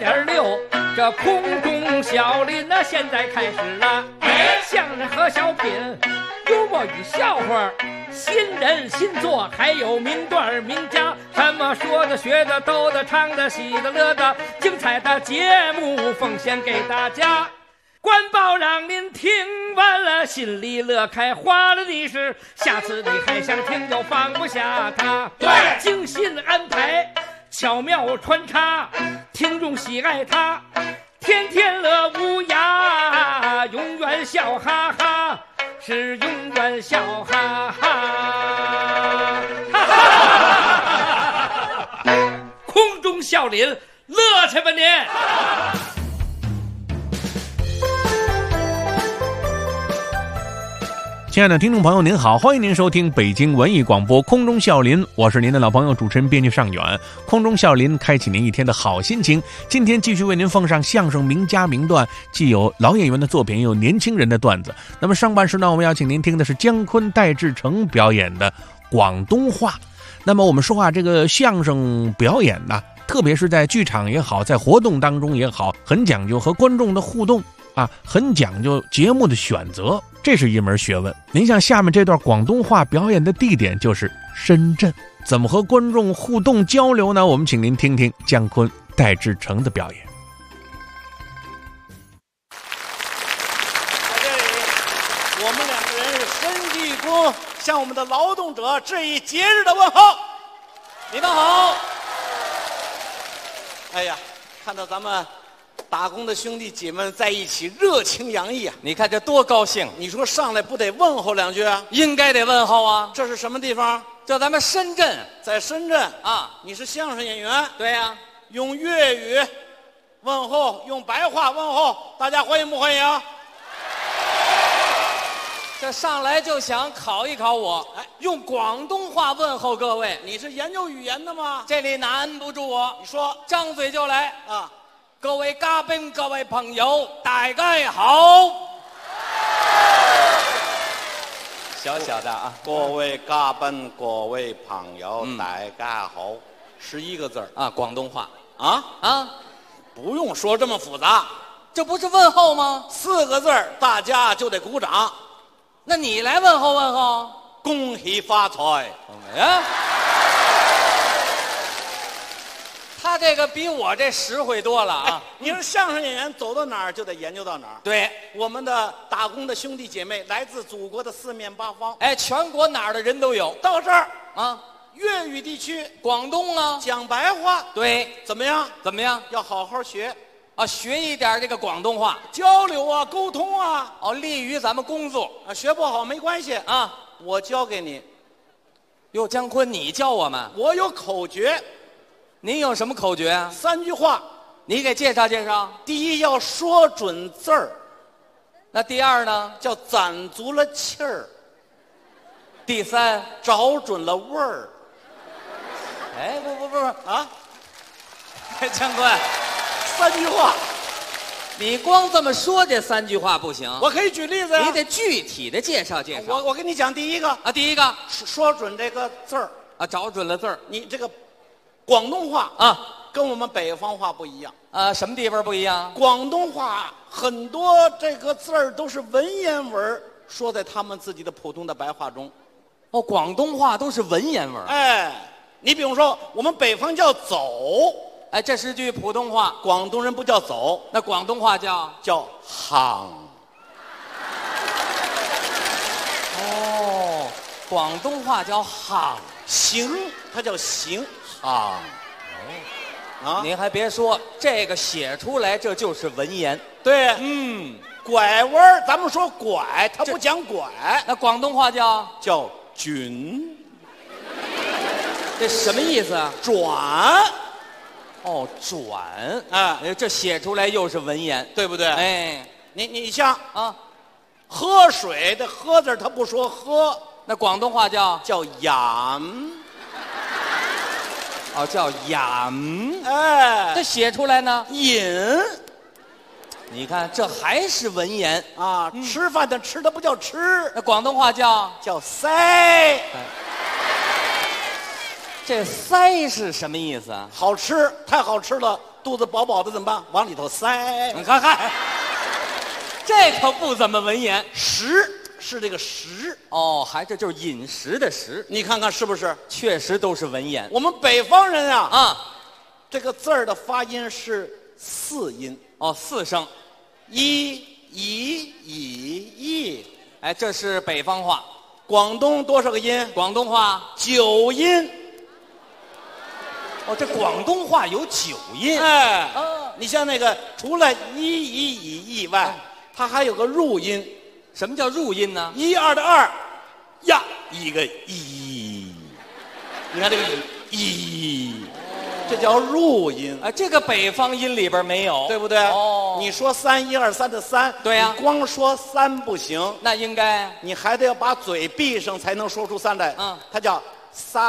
100.6，这空中小林呢，现在开始了。相声和小品，幽默与笑话，新人新作，还有名段名家，什么说的、学的、逗的、唱的、喜的、乐的，精彩的节目奉献给大家。官报让您听完了，心里乐开花了的是，下次你还想听就放不下它。对，精心安排，巧妙穿插，听众喜爱它，天天乐无涯，永远笑哈哈，是永远笑哈哈。空中笑林，乐去吧您！ 亲爱的听众朋友您好，欢迎您收听北京文艺广播空中笑林，我是您的老朋友主持人编剧尚远。空中笑林开启您一天的好心情，今天继续为您奉上相声名家名段，既有老演员的作品，也有年轻人的段子。那么上半时呢，我们要请您听的是姜昆、戴志诚表演的广东话。那么我们说这个相声表演呢，特别是在剧场也好，在活动当中也好，很讲究和观众的互动很讲究节目的选择，这是一门学问。您像下面这段广东话表演的地点就是深圳，怎么和观众互动交流呢？我们请您听听姜昆、戴志诚的表演。 在这里，我们两个人是深鞠躬，向我们的劳动者致以节日的问候。你们好。哎呀，看到咱们打工的兄弟姐妹们在一起，热情洋溢啊！ 你看这多高兴！ 你说上来不得问候两句啊？ 应该得问候啊！ 这是什么地方？ 这咱们深圳， 在深圳啊！ 你是相声演员？ 对呀， 用粤语问候，用白话问候，大家欢迎不欢迎？ 这上来就想考一考我，用广东话问候各位。 你是研究语言的吗？ 这里难不住我， 你说， 张嘴就来啊！ 各位嘉宾、各位朋友，大家好。小小的啊， 各位嘉宾、各位朋友，大家好，11个字儿啊，广东话啊，不用说这么复杂， 这不是问候吗 ？4个字儿，大家就得鼓掌。 那你来问候问候， 恭喜发财。 他这个比我这实惠多了啊！ 你说相声演员走到哪儿就得研究到哪儿。 对， 我们的打工的兄弟姐妹来自祖国的4面8方， 全国哪儿的人都有。 到这儿啊， 粤语地区， 广东啊， 讲白话。 对， 怎么样？ 怎么样？ 要好好学啊，学一点这个广东话， 交流啊，沟通啊， 利于咱们工作啊。学不好没关系啊， 我教给你。 哟，姜昆，你教我们？ 我有口诀。 您有什么口诀啊 ？3句话， 你给介绍介绍。 第一，要说准字儿。 那第二呢？ 叫攒足了气儿。 第3， 找准了味儿。 不啊！ 姜昆 ，3句话， 你光这么说这3句话不行， 我可以举例子呀。 你得具体的介绍介绍。 我跟你讲第一个啊，第一个说准这个字儿啊，找准了字儿。 你这个广东话啊， 跟我们北方话不一样。 什么地方不一样？ 广东话很多这个字儿都是文言文，说在他们自己的普通的白话中。 哦，广东话都是文言文。 你比如说我们北方叫走， 这是句普通话， 广东人不叫走， 那广东话叫行。 哦，广东话叫行， 行，它叫行行。 您还别说，这个写出来这就是文言。 对，拐弯咱们说拐，它不讲拐， 那广东话叫均。 这什么意思啊？ 转。 哦，转这写出来又是文言， 对不对？你像喝水的喝字它不说喝， 那广东话叫饮。 叫饮。 这写出来呢饮。 你看这还是文言啊！吃饭的吃，它不叫吃， 那广东话叫塞。 这塞是什么意思啊？ 好吃，太好吃了， 肚子饱饱的怎么办？往里头塞。 嗨，这可不怎么文言。 食是这个食， 哦，这就是饮食的食， 你看看是不是？ 确实都是文言。 我们北方人啊， 啊， 这个字儿的发音是4音， 哦，4声。 一、以、以、 哎，这是北方话。 广东多少个音？ 广东话 9音。 哦，这广东话有9音。 哎，你像那个除了一、以、以外，它还有个入音。 什么叫入音呢 ？1、2的2，呀，一个一。你看这个一，这叫入音。 啊，这个北方音里边没有， 对不对？ 哦， 你说3、1、2、3的3， 对呀你光说3不行， 那应该你还得要把嘴闭上才能说出3来。它叫三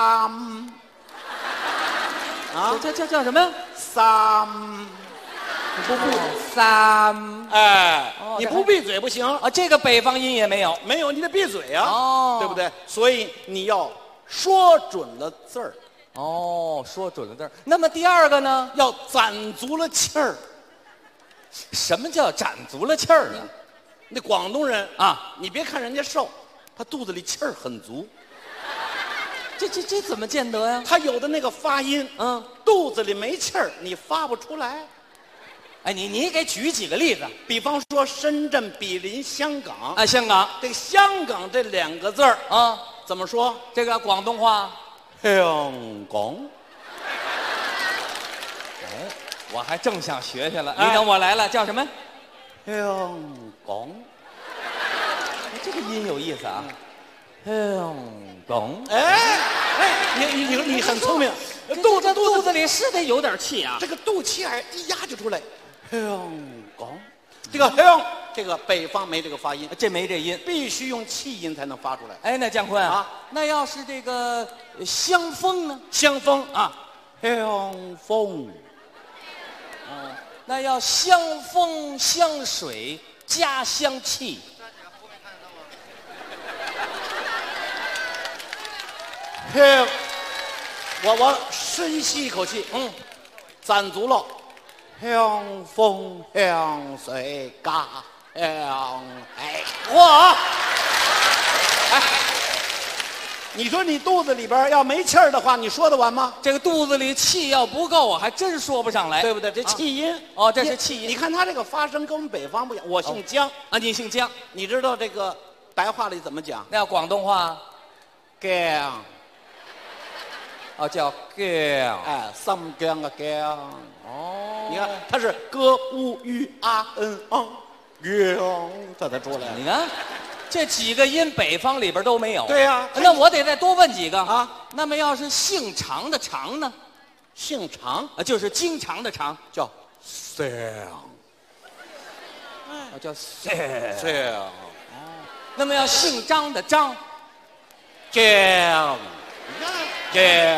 啊， 这叫什么呀？ 三，你不闭三， 哎，你这不闭嘴不行啊，这个北方音也没有。 没有，你得闭嘴呀， 哦对不对？所以你要说准了字儿， 哦，说准了字儿。那么第二个呢？ 要攒足了气儿。 什么叫攒足了气儿呢？ 那广东人啊， 你别看人家瘦，他肚子里气儿很足。 这怎么见得呀？ 他有的那个发音，肚子里没气儿，你发不出来。 哎，你给举几个例子？ 比方说深圳毗邻香港， 啊，香港这个香港这2个字儿啊， 怎么说？ 这个广东话， 香港。 哎，我还正想学去了。你等我来了，叫什么？ 香港。 这个音有意思啊。香港。 哎，你很聪明， 肚子里是得有点气啊。 这个肚脐眼一压就出来。香港，这个香，这个北方没这个发音， 这没这音， 必须用气音才能发出来。 哎，那姜昆啊， 那要是这个香风呢？ 香风啊，香风。 那要香风香水加香气。 我深吸一口气，攒足了，香风香水嘎香，嚯！哎，你说你肚子里边要没气儿的话，你说得完吗？ 这个肚子里气要不够啊，还真说不上来， 对不对？这气音哦，这是气音。 你看他这个发声跟我们北方不一样。我姓姜啊，你姓姜， 你知道这个白话里怎么讲？ 那要广东话， 姜。 哦，叫 gang， 哎，三姜啊姜。 哦， 你看它是歌乌鱼啊姜，它才出来。 你看，这几个音北方里边都没有。 对呀， 那我得再多问几个啊。 那么要是姓常的常呢？ 姓常啊，就是经常的常， 叫姜， 叫姜。 那么要姓张的张， 姜，姜。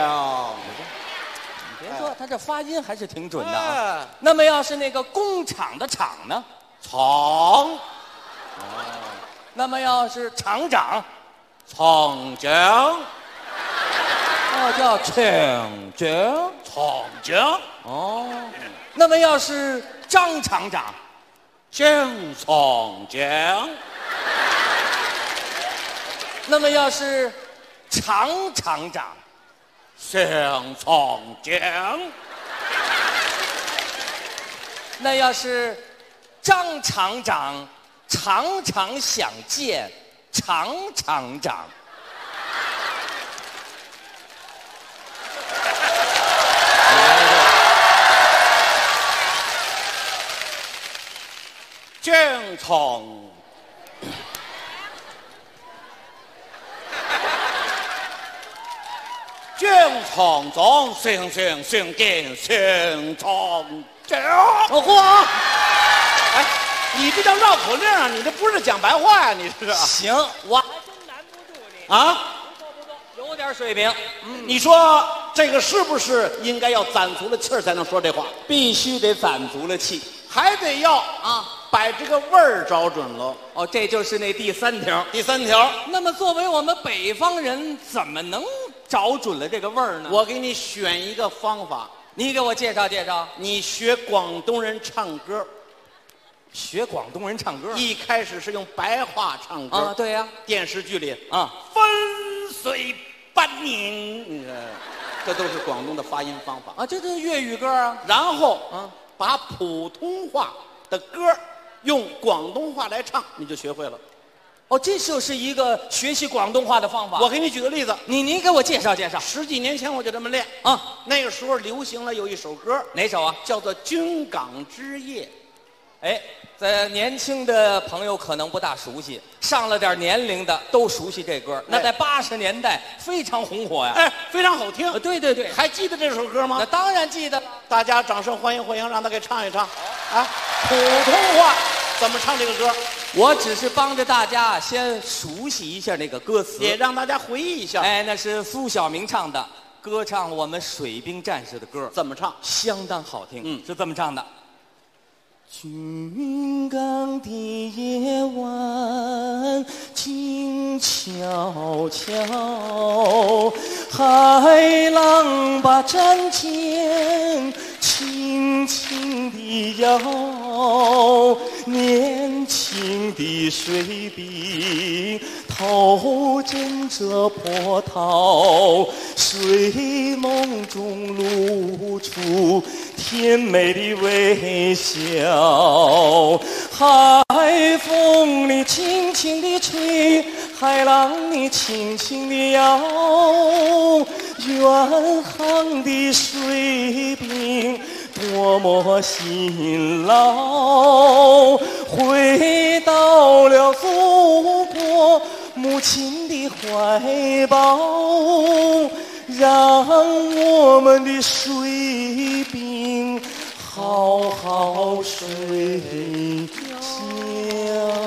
别说他这发音还是挺准的啊。 哎那么要是那个工厂的厂呢？ 厂， 那么要是厂长， 厂长， 叫厂长。 厂长， 哦，那么要是张厂长， 姜厂长， 那么要是常厂长， 姜厂长， 那要是张厂长常常想见常厂长， 姜厂。姜厂长，上见上厂长。嚯！哎，你这叫绕口令啊！你这不是讲白话呀、你这是行，我还真难不住你， 啊？ 有点水平。 你说这个是不是应该要攒足了气儿才能说这话？ 必须得攒足了气。 还得要把这个味儿找准了。 哦，这就是那第3条。 第3条， 那么作为我们北方人，怎么能找准了这个味儿呢？ 我给你选一个方法， 你给我介绍介绍。 你学广东人唱歌， 学广东人唱歌， 一开始是用白话唱歌啊，对呀， 电视剧里啊， 分水半宁，这都是广东的发音方法。 啊，这是粤语歌啊。 然后把普通话的歌用广东话来唱，你就学会了。 哦，这就是一个学习广东话的方法。 我给你举个例子， 您给我介绍介绍。 10几年前我就这么练啊。 那个时候流行了有一首歌， 哪首啊？ 叫做《军港之夜》。 哎，在年轻的朋友可能不大熟悉，上了点年龄的都熟悉这歌。那在80年代非常红火呀。 哎，非常好听。 对对对， 还记得这首歌吗？ 那当然记得。 大家掌声欢迎欢迎，让他给唱一唱。啊，普通话怎么唱这个歌？ 我只是帮着大家先熟悉一下那个歌词， 也让大家回忆一下。 哎，那是苏小明唱的，歌唱我们水兵战士的歌， 怎么唱？ 相当好听。是这么唱的。军港的夜晚静悄悄，海浪把战舰轻轻地摇，年轻的水兵头枕着波涛，睡梦中露出甜美的微笑，海风你轻轻地吹，海浪你轻轻地摇，远航的水兵多么辛劳，回到了祖国母亲的怀抱，让我们的水兵好好睡觉。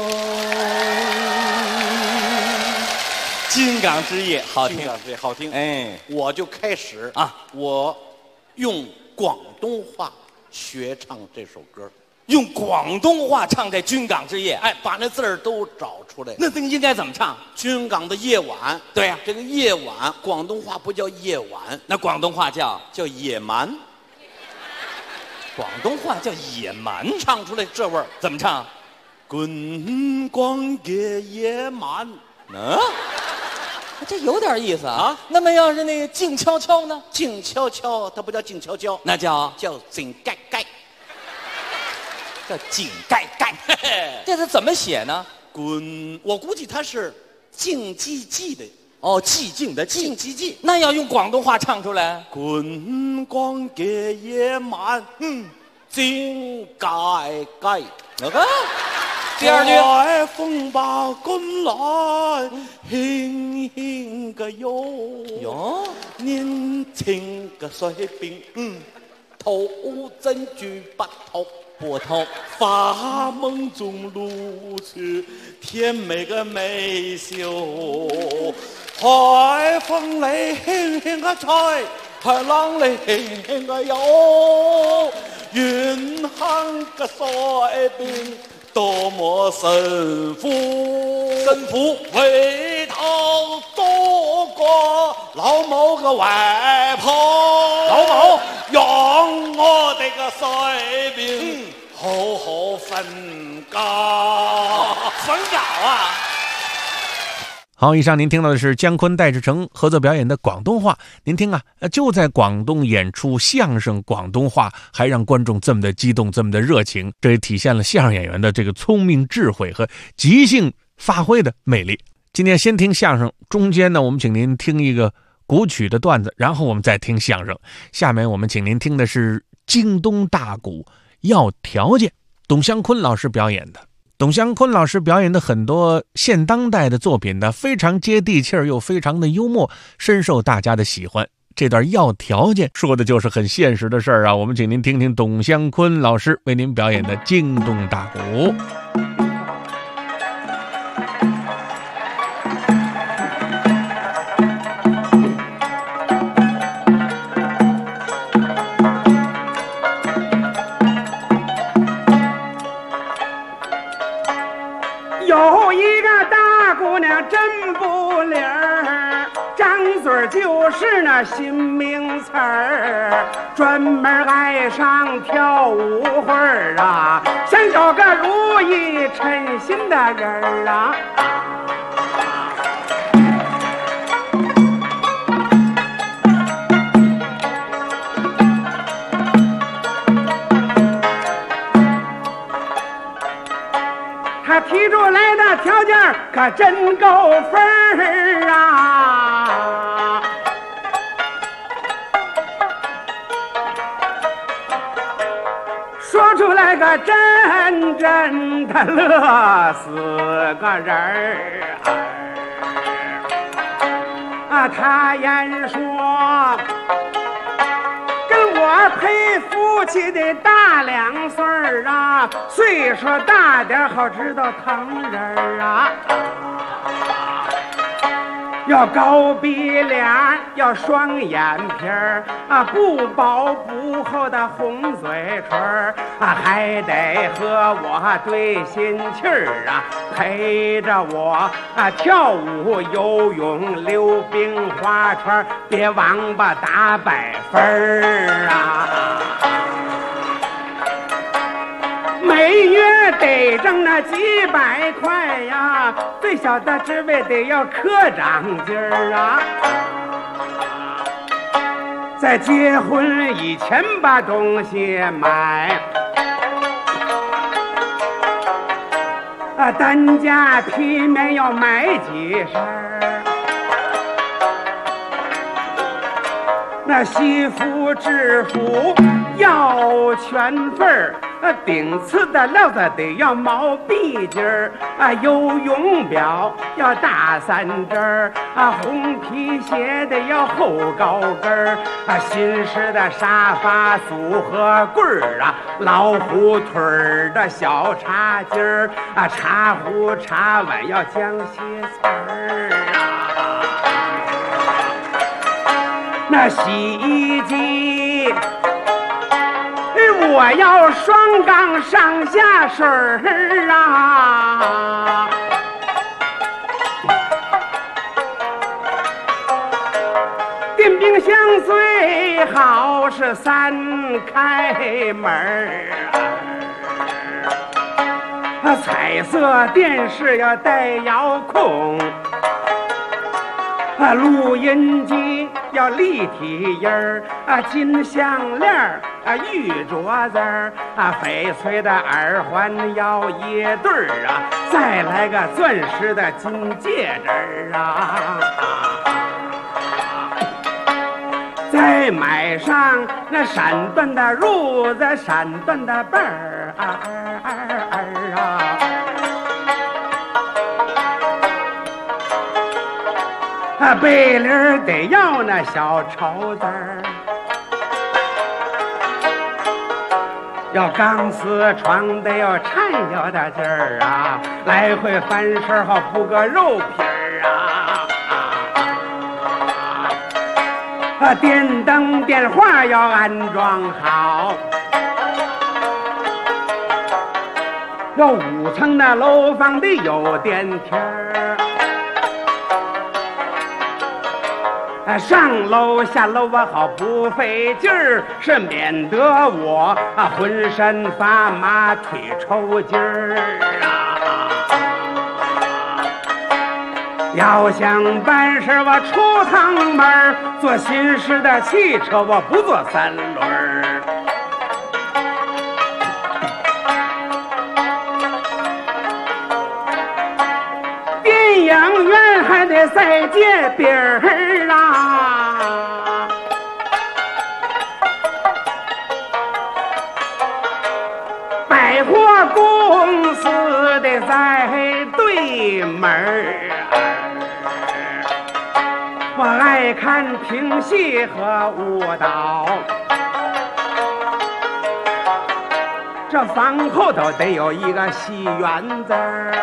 军港之夜好听， 军港之夜好听。 哎， 我就开始啊， 我用广东话学唱这首歌， 用广东话唱这《军港之夜》。 哎，把那字儿都找出来。 那应该怎么唱？ 军港的夜晚。 对呀， 这个夜晚，广东话不叫夜晚， 那广东话叫野蛮。 广东话叫野蛮， 唱出来这味儿怎么唱？ 滚光嘅野蛮。 这有点意思啊。那么要是那个静悄悄呢？ 静悄悄，它不叫静悄悄， 那叫井盖盖， 叫井盖盖。这是怎么写呢？ 滚，我估计它是静寂寂的。 哦，寂静的静寂寂。 那要用广东话唱出来。 滚光嘅野蛮，井盖盖。 第二句， 海风把滚来，輕輕嘅搖，年輕嘅水兵，頭枕住波濤，發夢中露出甜美嘅微笑，海風嚟輕輕嘅吹，海浪嚟輕輕嘅搖，遠航嘅水兵多麼辛苦，回頭多過老母嘅懷抱，老母讓我哋嘅水兵好好瞓覺啊！ 好，以上您听到的是姜昆、戴志诚合作表演的广东话。您听啊，就在广东演出相声广东话，还让观众这么的激动，这么的热情，这也体现了相声演员的这个聪明智慧和即兴发挥的魅力。今天先听相声，中间呢，我们请您听一个古曲的段子，然后我们再听相声。下面我们请您听的是京东大鼓要条件，董湘坤老师表演的。董湘坤老师表演的很多现当代的作品呢，非常接地气儿，又非常的幽默，深受大家的喜欢。这段要条件说的就是很现实的事儿啊。我们请您听听董湘坤老师为您表演的京东大鼓。 有一个大姑娘真不灵儿，张嘴就是那新名词儿，专门爱上跳舞会儿啊，想找个如意称心的人儿啊。他提出来的条件可真够分儿啊！说出来个真正的乐死个人儿啊！他言说我配夫妻的大2岁儿啊，岁数大点好知道疼人啊。要高鼻梁，要双眼皮儿啊，不薄不厚的红嘴唇儿啊，还得和我对心气儿啊，陪着我啊跳舞、游泳、溜冰、划船，别王八打100分儿啊！每月得挣那几百块呀，最小的职位得要科长级儿啊。在结婚以前把东西买，单价体面要买几身儿，那西服制服要全份儿。顶次的料子得要毛笔筋儿啊，游泳表要大3针儿啊，红皮鞋得要厚高跟儿啊，新式的沙发组合柜儿啊，老虎腿儿的小茶几儿啊，茶壶茶碗要江西瓷儿啊，那洗衣机我要双缸上下水儿啊，电冰箱最好是3开门儿啊，彩色电视要带遥控啊，录音机要立体音儿啊，金项链啊，玉镯子儿啊，翡翠的耳环要1对儿啊，再来个钻石的金戒指儿啊，再买上那闪缎的褥子、闪缎的被儿啊。被里得要那小绸子儿，要钢丝床得要颤悠的劲儿啊，来回翻身好铺个肉皮儿啊，电灯电话要安装好，要5层的楼房得有电梯儿。上楼下楼我好不费劲儿，是免得我浑身发麻腿抽筋儿啊。要想办事我出趟门儿，坐新式的汽车我不坐3轮儿。电影院还得再借饼儿啊，百货公司得在对门儿。我爱看评戏和舞蹈，这房后头得有一个戏园子儿。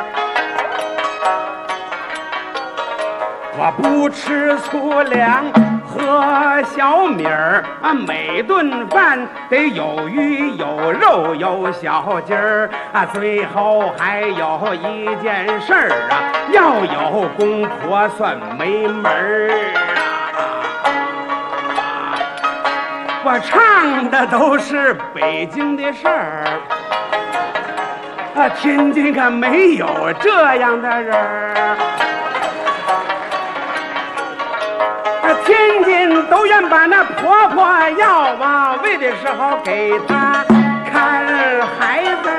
我不吃粗粮和小米儿啊，每顿饭得有鱼有肉有小鸡儿啊，最后还有一件事儿啊，要有公婆算没门儿啊。 我唱的都是北京的事儿，天津可没有这样的人儿。天津都愿把那婆婆要往喂的时候给她看孩子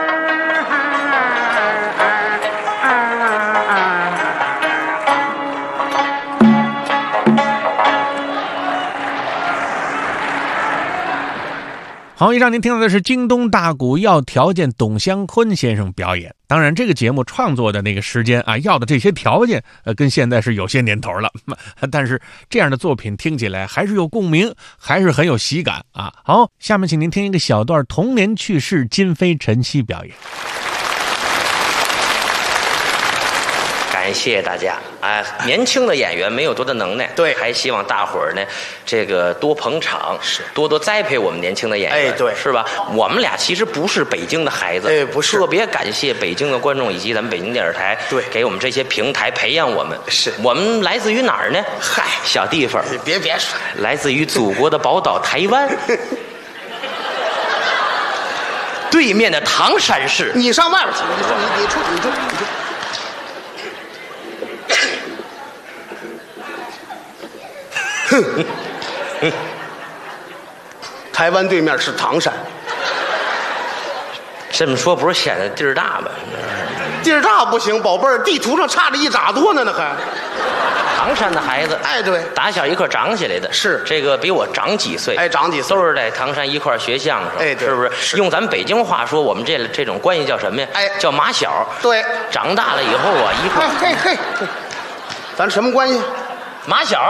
好，以上您听到的是京东大鼓要条件董湘坤先生表演。当然，这个节目创作的那个时间啊，要的这些条件，跟现在是有些年头了。但是这样的作品听起来还是有共鸣，还是很有喜感啊。好，下面请您听一个小段童年趣事，金飞晨曦表演。 感谢大家啊！年轻的演员没有多大能耐， 对， 还希望大伙儿呢，这个多捧场，是多多栽培我们年轻的演员， 哎，对， 是吧？我们俩其实不是北京的孩子， 哎，不是。 特别感谢北京的观众以及咱们北京电视台， 对， 给我们这些平台培养我们。 是我们来自于哪儿呢？嗨，小地方， 别说， 来自于祖国的宝岛台湾。对面的唐山市。 你上外边去，你出。台湾对面是唐山， 这么说不是显得地儿大吧？ 地儿大不行，宝贝儿，地图上差着1拃多呢，那还。 唐山的孩子， 哎，对， 打小一块长起来的， 是这个比我长几岁， 哎，长几岁， 都是在唐山一块学相声， 哎，对， 是不是？ 是用咱们北京话说，我们这种关系叫什么呀？ 哎， 叫马小。 对， 长大了以后啊，一块， 嘿，咱什么关系？ 马小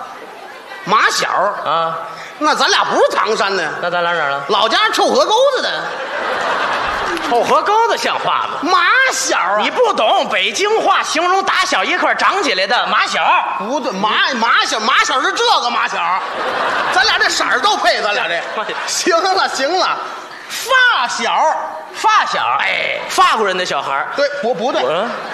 啊， 那咱俩不是唐山的， 那咱俩哪儿了？ 老家臭河沟子的。 臭河沟子像话吗？ 马小啊， 你不懂北京话形容打小一块长起来的马小。 不对，马小是这个马小，咱俩这色儿都配，咱俩这。行了，发小， 哎，法国人的小孩儿。 对，不对，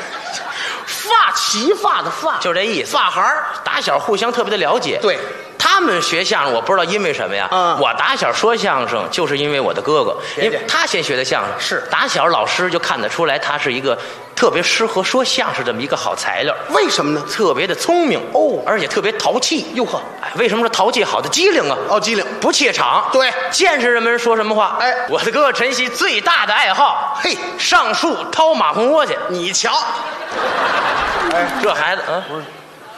齐发的发， 就这意思。 发孩儿打小互相特别的了解。 对。 他们学相声，我不知道因为什么呀。我打小说相声，就是因为我的哥哥，因为他先学的相声。 是打小老师就看得出来，他是一个特别适合说相声这么一个好材料。 为什么呢？ 特别的聪明哦， 而且特别淘气。 哟呵， 哎，为什么说淘气好的机灵啊？ 哦，机灵， 不怯场。 对， 见识人们说什么话。 哎， 我的哥哥晨曦最大的爱好， 嘿， 上树掏马蜂窝去。 你瞧， 哎，这孩子啊，不是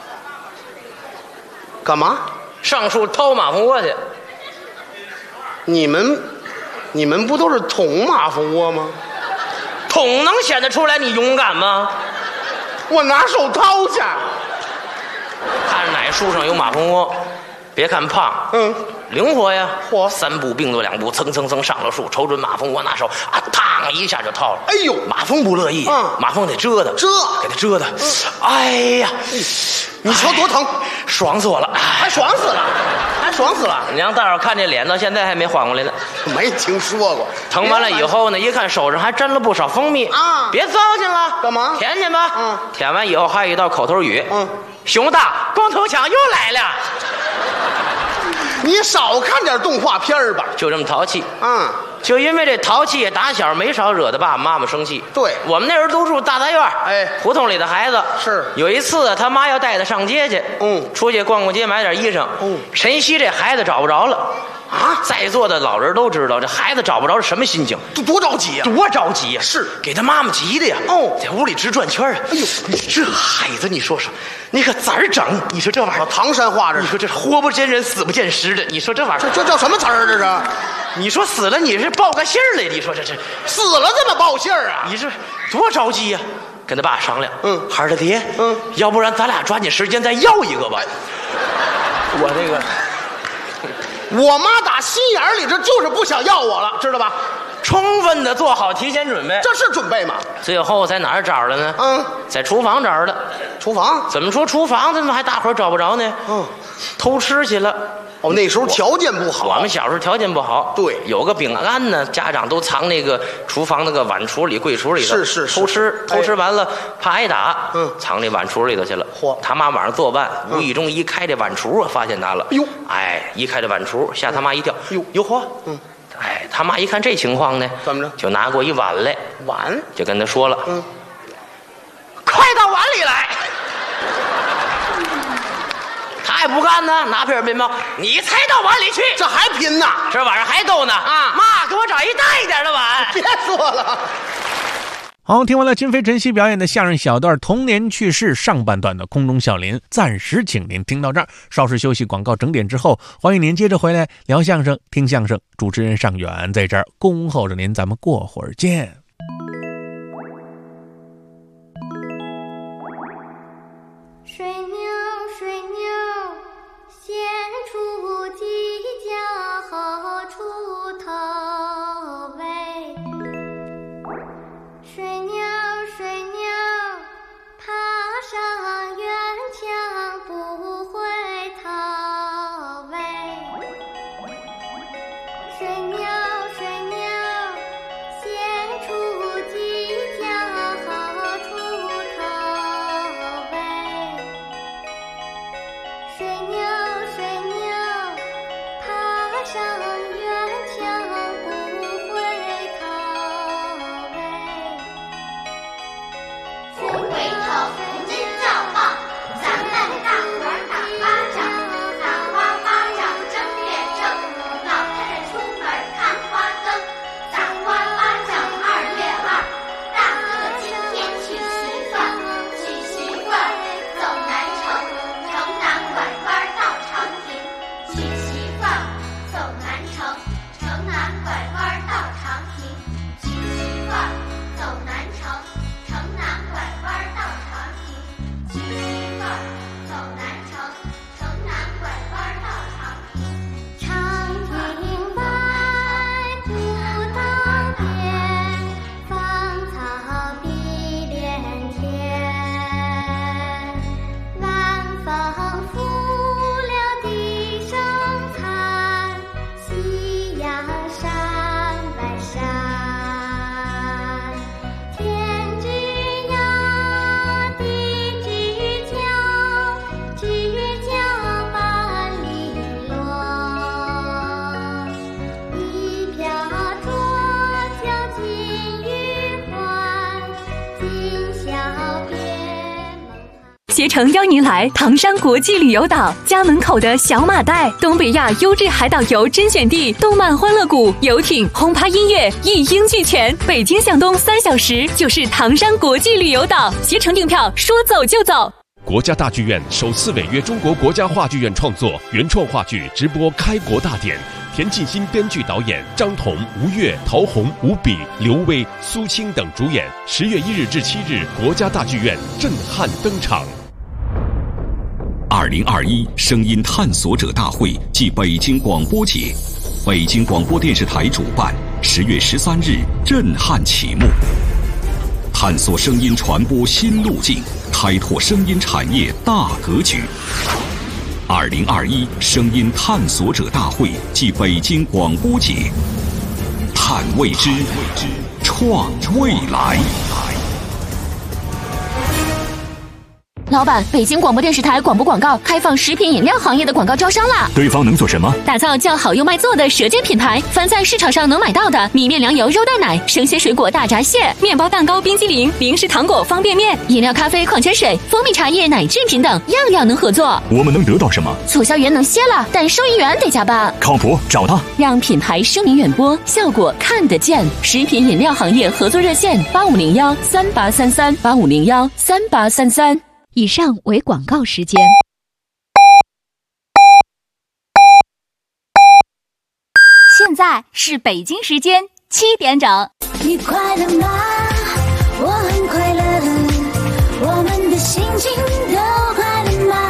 干嘛？ 上树掏马蜂窝去。 你们不都是捅马蜂窝吗？ 捅能显得出来你勇敢吗？ 我拿手掏去。 看哪树上有马蜂窝，别看胖，灵活呀！嚯，3步并作2步，蹭上了树，瞅准马蜂窝，拿手啊，嘡一下就掏了。 哎呦， 马蜂不乐意，马蜂得折腾，给它折腾。哎呀， 你瞧多疼， 爽死我了， 还爽死了！ 你让大伙看这脸，到现在还没缓过来呢。 没听说过。 疼完了以后呢，一看手上还沾了不少蜂蜜啊！ 别糟践了， 干嘛？ 舔舔吧。舔完以后还有一道口头语。熊大，光头强又来了。 你少看点动画片吧。 就这么淘气。就因为这淘气，打小没少惹得爸爸妈妈生气。 对， 我们那时候都住大杂院， 哎， 胡同里的孩子是。 有一次，他妈要带他上街去，出去逛街买点衣裳，晨曦这孩子找不着了。啊！在座的老人都知道，这孩子找不着是什么心情， 多着急呀！ 多着急呀！ 是给他妈妈急的呀！在屋里直转圈啊！哎呦，你这孩子，你说说，你可咋整？你说这玩意儿， 唐山话这， 你说这活不见人，死不见尸的，你说这玩意儿， 这叫什么词儿？这是？ 你说死了你是报个信儿来？你说这死了这么报信儿啊？ 你这多着急呀！跟他爸商量，孩儿他爹，要不然咱俩抓紧时间再要一个吧。我这个。 我妈打心眼里这就是不想要我了，知道吧？ 充分的做好提前准备， 这是准备吗？ 最后在哪儿找的呢？在厨房找的。 厨房？ 怎么说厨房？怎么还大伙儿找不着呢？偷吃去了。 哦，那时候条件不好。 我们小时候条件不好， 对， 有个饼干呢，家长都藏那个厨房那个碗橱里、柜橱里头， 是偷吃完了怕挨打，藏这碗橱里头去了。 嚯！ 他妈晚上作伴，无意中一开这碗橱，发现他了。 哟， 哎，一开这碗橱，吓他妈一跳。哟嚯！哎，他妈一看这情况呢， 怎么着？ 就拿过一碗来， 碗就跟他说了， 快到碗里来。 他也不干呢，拿片面包，你才到碗里去， 这还拼呢？ 这晚上还斗呢啊！妈，给我找一大一点的碗。 别说了。 好，听完了金飞、陈曦表演的相声小段《童年趣事》上半段的空中笑林，暂时请您听到这儿，稍事休息，广告整点之后，欢迎您接着回来聊相声、听相声。主持人尚远在这儿恭候着您，咱们过会儿见。 水牛，水牛，先出犄角后出头尾。水牛，水牛，爬上院墙不回头尾。水牛，水牛，先出犄角后出头尾。水牛，水牛，爬上院墙不回头尾。 不回头不知叫报，咱们大伙儿打巴掌，打花巴掌正月正，老太太出门看花灯，打花巴掌2月2，大哥今天娶媳妇儿，娶媳妇儿走南城，城南拐弯到长亭，娶媳妇儿走南城，城南拐弯到长亭，娶媳妇儿走南城，城南拐弯到长亭，娶媳妇儿走南城，城南拐弯到长亭。 长亭外，古道边，芳草碧连天。晚风拂柳笛声残，夕阳山外山。天之涯，地之角，知交半零落。一瓢浊酒尽余欢，今宵别梦寒。 携程邀您来唐山国际旅游岛，家门口的小马带，东北亚优质海岛游甄选地，动漫欢乐谷、游艇、轰趴音乐一应俱全。北京向东3小时就是唐山国际旅游岛，携程订票说走就走。 国家大剧院首次违约中国国家话剧院创作原创话剧直播开国大典，田沁鑫编剧导演，张彤、吴越、陶虹、吴比、刘薇、苏青等主演。10月1日至7日，国家大剧院震撼登场。 2021声音探索者大会暨北京广播节，北京广播电视台主办，10月13日震撼启幕。探索声音传播新路径，开拓声音产业大格局。2021声音探索者大会暨北京广播节，探未知，创未来。 老板，北京广播电视台广播广告开放食品饮料行业的广告招商啦！ 对方能做什么？ 打造较好又卖座的舌尖品牌，凡在市场上能买到的米面粮油肉蛋奶、生鲜水果大闸蟹、面包蛋糕冰激凌、零食糖果方便面、饮料咖啡矿泉水、蜂蜜茶叶奶制品等，样样能合作。 我们能得到什么？ 促销员能歇了，但收银员得加班。 靠谱，找他。 让品牌声名远播，效果看得见。食品饮料行业合作热线8501-3833，8501-3833。以上为广告时间。现在是北京时间7点整。 你快乐吗？我很快乐，我们的心情都快乐吗？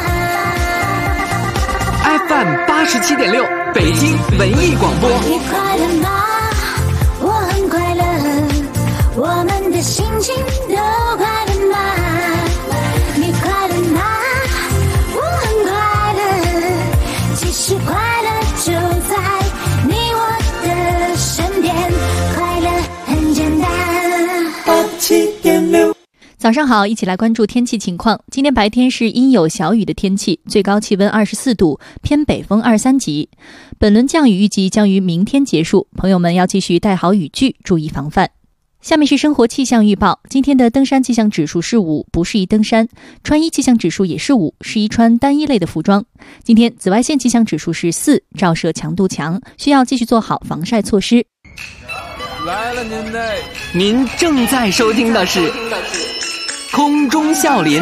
FM 87.6，北京文艺广播。 你快乐吗？我很快乐，我们的心情都快乐吗？你快乐吗？我很快乐，继续快乐。 早上好，一起来关注天气情况。今天白天是阴有小雨的天气，最高气温24度，偏北风2-3级。本轮降雨预计将于明天结束，朋友们要继续带好雨具，注意防范。下面是生活气象预报。今天的登山气象指数是5，不适宜登山；穿衣气象指数也是5，适宜穿单一类的服装。今天紫外线气象指数是4，照射强度强，需要继续做好防晒措施。 来了您正在收听的是空中笑林。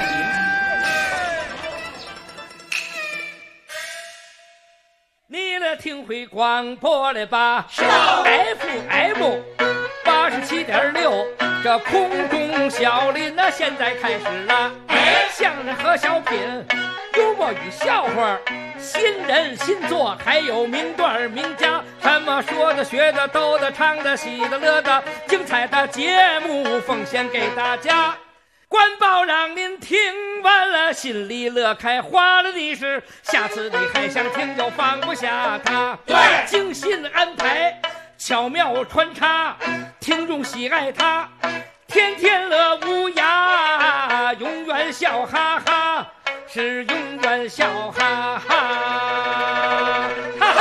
你来听会广播了吧？FM 87.6，这空中笑林现在开始了。相声和小品，幽默与笑话，新人新作，还有名段名家，什么说的、学的、逗的、唱的、喜的、乐的，精彩的节目奉献给大家。官报让您听完了，心里乐开花了的是，下次你还想听就放不下它。对，精心安排，巧妙穿插，听众喜爱它，天天乐无涯，永远笑哈哈，是永远笑哈哈。哈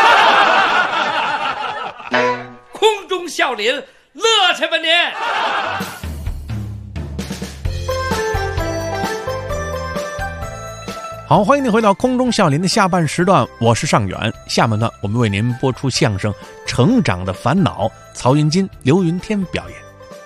哈，空中笑林，乐去吧您！ 好，欢迎你回到空中笑林的下半时段，我是尚远。下面呢，我们为您播出相声《成长的烦恼》，曹云金、刘云天表演。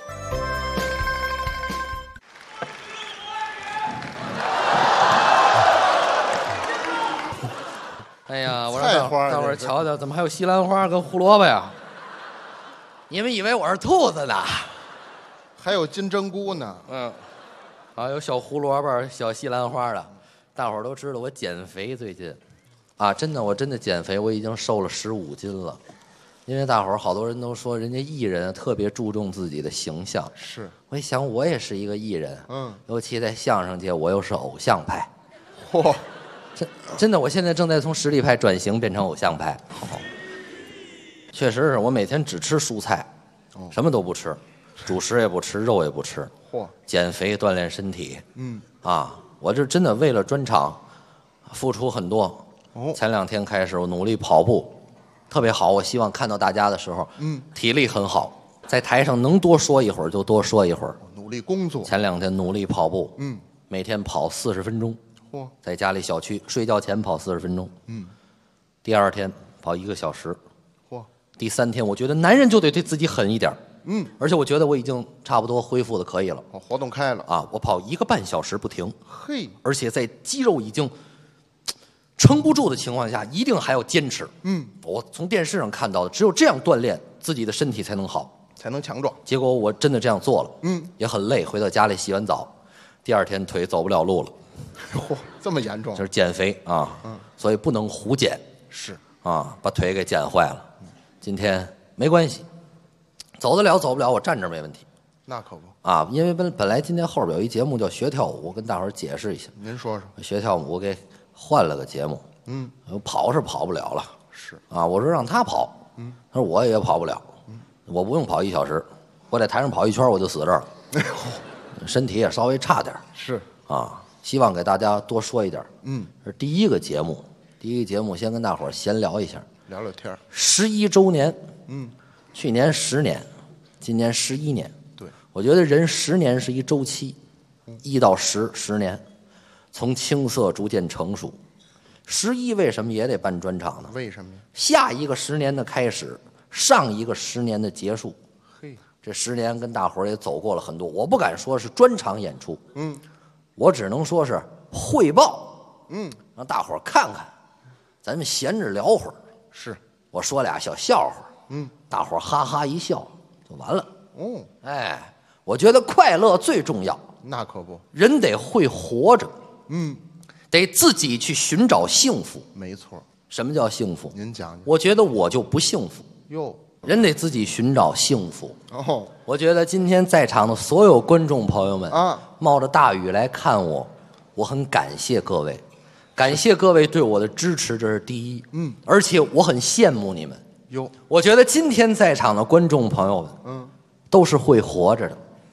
哎呀，我让大伙儿瞧瞧，怎么还有西兰花跟胡萝卜呀？你们以为我是兔子呢？ 还有金针菇呢。 啊，有小胡萝卜、小西兰花的。大伙儿都知道我减肥最近，啊，真的，我真的减肥，我已经瘦了15斤了。因为大伙儿好多人都说，人家艺人特别注重自己的形象。 是， 我一想，我也是一个艺人，尤其在相声界，我又是偶像派。 嚯， 真的，我现在正在从实力派转型变成偶像派。确实是我每天只吃蔬菜，什么都不吃，主食也不吃，肉也不吃。 嚯， 减肥锻炼身体。我这真的为了专场付出很多。前2天开始我努力跑步，特别好。我希望看到大家的时候，体力很好，在台上能多说一会儿就多说一会儿。 努力工作。 前2天努力跑步，每天跑40分钟。在家里小区睡觉前跑40分钟。第2天跑1个小时。第3天我觉得男人就得对自己狠一点。而且我觉得我已经差不多恢复的可以了， 活动开了啊！我跑1个半小时不停， 嘿， 而且在肌肉已经撑不住的情况下，一定还要坚持。我从电视上看到的，只有这样锻炼自己的身体才能好， 才能强壮。 结果我真的这样做了，也很累。回到家里洗完澡，第2天腿走不了路了。 嚯，这么严重？ 就是减肥啊，所以不能胡减。 是啊，把腿给减坏了。今天没关系。走得了走不了，我站着没问题。 那可不啊，因为本来今天后边有一节目叫学跳舞，我跟大伙儿解释一下。 您说说， 学跳舞我给换了个节目。跑是跑不了了。 是啊，我说让他跑，他说我也跑不了。我不用跑1小时，我在台上跑1圈我就死这儿了。身体也稍微差点。 是啊，希望给大家多说一点。这是第一个节目，先跟大伙儿闲聊一下， 聊聊天。 11周年。去年10年，今年11年。 对， 我觉得人10年是一周期，1到10年，从青涩逐渐成熟。11为什么也得办专场呢？ 为什么呀？ 下一个10年的开始，上一个10年的结束。 嘿， 这10年跟大伙儿也走过了很多，我不敢说是专场演出，我只能说是汇报，让大伙儿看看，咱们闲着聊会儿。 是， 我说俩小笑话。大伙儿哈哈一笑就完了。哎，我觉得快乐最重要。 那可不， 人得会活着。得自己去寻找幸福。 没错。 什么叫幸福？ 您讲讲。 我觉得我就不幸福。 哟， 人得自己寻找幸福。我觉得今天在场的所有观众朋友们冒着大雨来看我，我很感谢各位，感谢各位对我的支持，这是第一。而且我很羡慕你们。我觉得今天在场的观众朋友们，都是会活着的。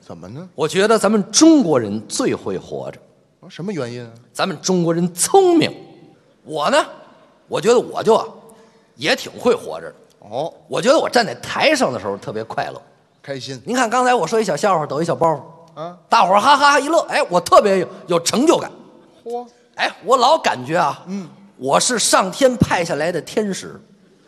怎么呢？ 我觉得咱们中国人最会活着。 什么原因啊？ 咱们中国人聪明。我呢，我觉得我就也挺会活着的。 哦， 我觉得我站在台上的时候特别快乐， 开心。 您看刚才我说一小笑话，抖一小包袱， 啊， 大伙儿哈哈一乐，哎，我特别有成就感。 嚯， 哎，我老感觉啊，我是上天派下来的天使。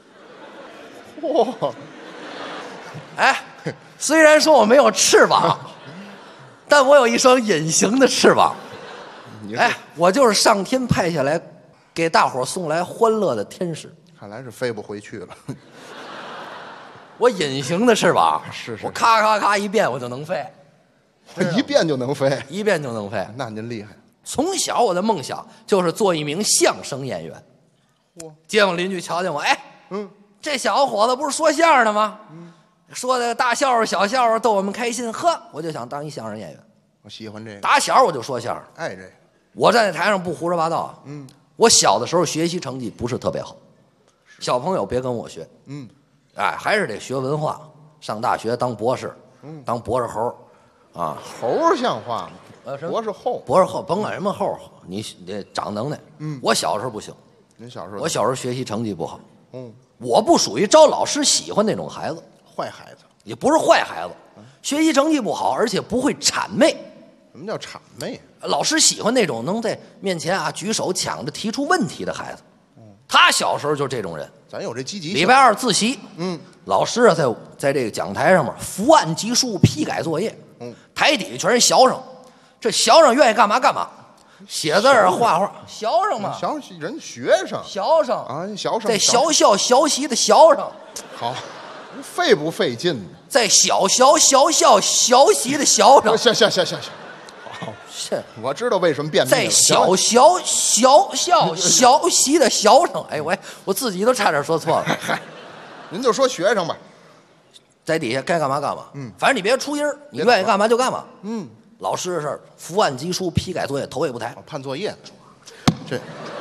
嚯， 哎，虽然说我没有翅膀，但我有一双隐形的翅膀。哎，我就是上天派下来给大伙儿送来欢乐的天使。 看来是飞不回去了。 我隐形的翅膀， 是我咔咔咔一变我就能飞， 一变就能飞， 一变就能飞。 那您厉害。 从小我的梦想就是做一名相声演员。街坊邻居瞧见我，哎，这小伙子不是说相声的吗？说的大笑话小笑话逗我们开心，呵，我就想当一相声演员。 我喜欢这个， 打小我就说相声， 爱这个。 我站在台上不胡说八道。我小的时候学习成绩不是特别好，小朋友别跟我学。哎，还是得学文化，上大学当博士，当博士猴，啊， 猴像话吗？博士后， 博士后，甭管什么后，你得长能耐。我小时候不行， 您小时候， 我小时候学习成绩不好。我不属于招老师喜欢那种孩子， 坏孩子， 也不是坏孩子，学习成绩不好，而且不会谄媚。 什么叫谄媚？ 老师喜欢那种能在面前举手抢着提出问题的孩子。他小时候就这种人。 咱有这积极性。 礼拜二自习，老师在这个讲台上面伏案疾书批改作业，台底下全是学生，这学生愿意干嘛干嘛，写字儿画画，学生嘛， 人学生， 学生啊，学生在学校学习的学生， 好，费不费劲呢？ 在小校学习的学生， 行。 是， 我知道为什么便秘了。 在小校学习的学生，哎，我自己都差点说错了。 您就说学生吧， 在底下该干嘛干嘛。反正你别出音儿，你愿意干嘛就干嘛。老师的事儿，伏案疾书批改作业，头也不抬。 判作业呢，这，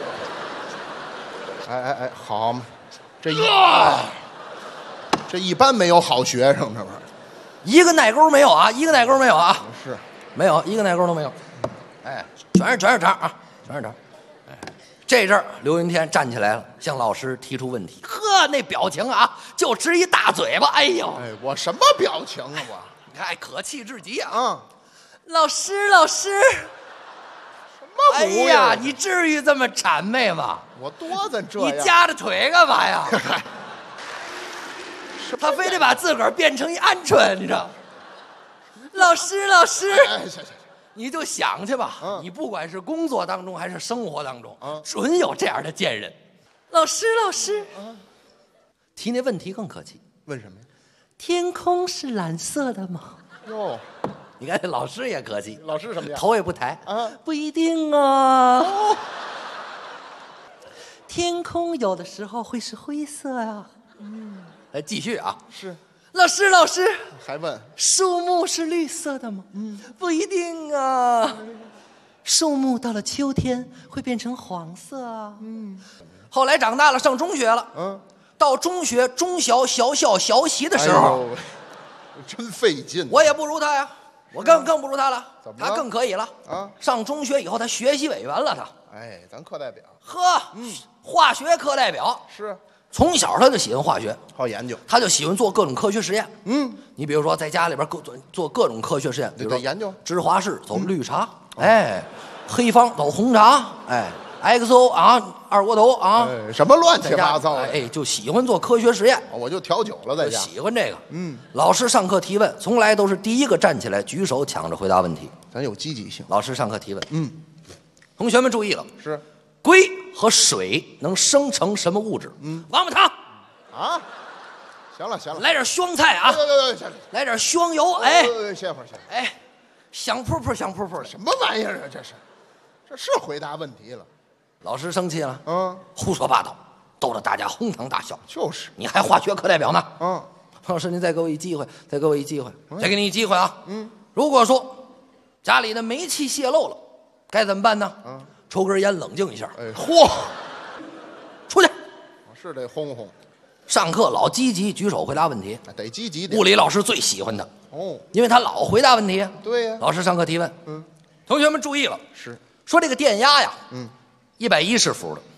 哎，好嘛，这一般没有好学生，这玩意儿一个奶沟没有啊，一个奶沟没有啊， 是没有一个奶沟都没有。哎，全是茬啊，全是茬。哎，这阵儿刘云天站起来了，向老师提出问题。呵，那表情啊，就直一大嘴巴。哎呦， 哎，我什么表情啊我？ 你看，可气至极啊！老师，什么哎呀，你至于这么谄媚吗？ 我多咱这样， 你夹着腿干嘛呀？他非得把自个儿变成一鹌鹑，你知道？老师， 哎，行， 你就想去吧。你不管是工作当中还是生活当中，准有这样的贱人。老师，提那问题更客气。 问什么呀？ 天空是蓝色的吗？ 哟， 你看这老师也客气。 老师什么呀？ 头也不抬。不一定啊。天空有的时候会是灰色呀。来继续啊。 是。 老师还问树木是绿色的吗？不一定啊。树木到了秋天会变成黄色啊。后来长大了上中学了。到中学中小学习的时候， 真费劲。 我也不如他呀，我更不如他了。 怎么他更可以了啊！上中学以后他学习委员了他。 哎，咱课代表。 呵，化学课代表是。 从小他就喜欢化学， 好研究， 他就喜欢做各种科学实验。你比如说在家里边做各种科学实验，比如说研究芝华士走绿茶，哎，黑方走红茶，哎 ，XO 二锅头啊， 什么乱七八糟的， 哎，就喜欢做科学实验。 我就调酒了，在家喜欢这个。老师上课提问，从来都是第一个站起来举手抢着回答问题， 咱有积极性。 老师上课提问，同学们注意了， 是。 硅和水能生成什么物质？王八汤啊！行了， 来点香菜啊！来点香油，哎， 歇会儿， 哎，香扑扑， 什么玩意儿啊？这是回答问题了。 老师生气了，胡说八道，逗得大家哄堂大笑。 就是， 你还化学课代表呢？老师，您再给我一机会，再给你一机会啊！如果说家里的煤气泄漏了，该怎么办呢？抽根烟冷静一下。 哎，嚯！ 出去！ 是得轰轰。 上课老积极举手回答问题， 得积极点。 物理老师最喜欢他， 哦， 因为他老回答问题。 对呀， 老师上课提问，同学们注意了， 是说这个电压呀，110伏的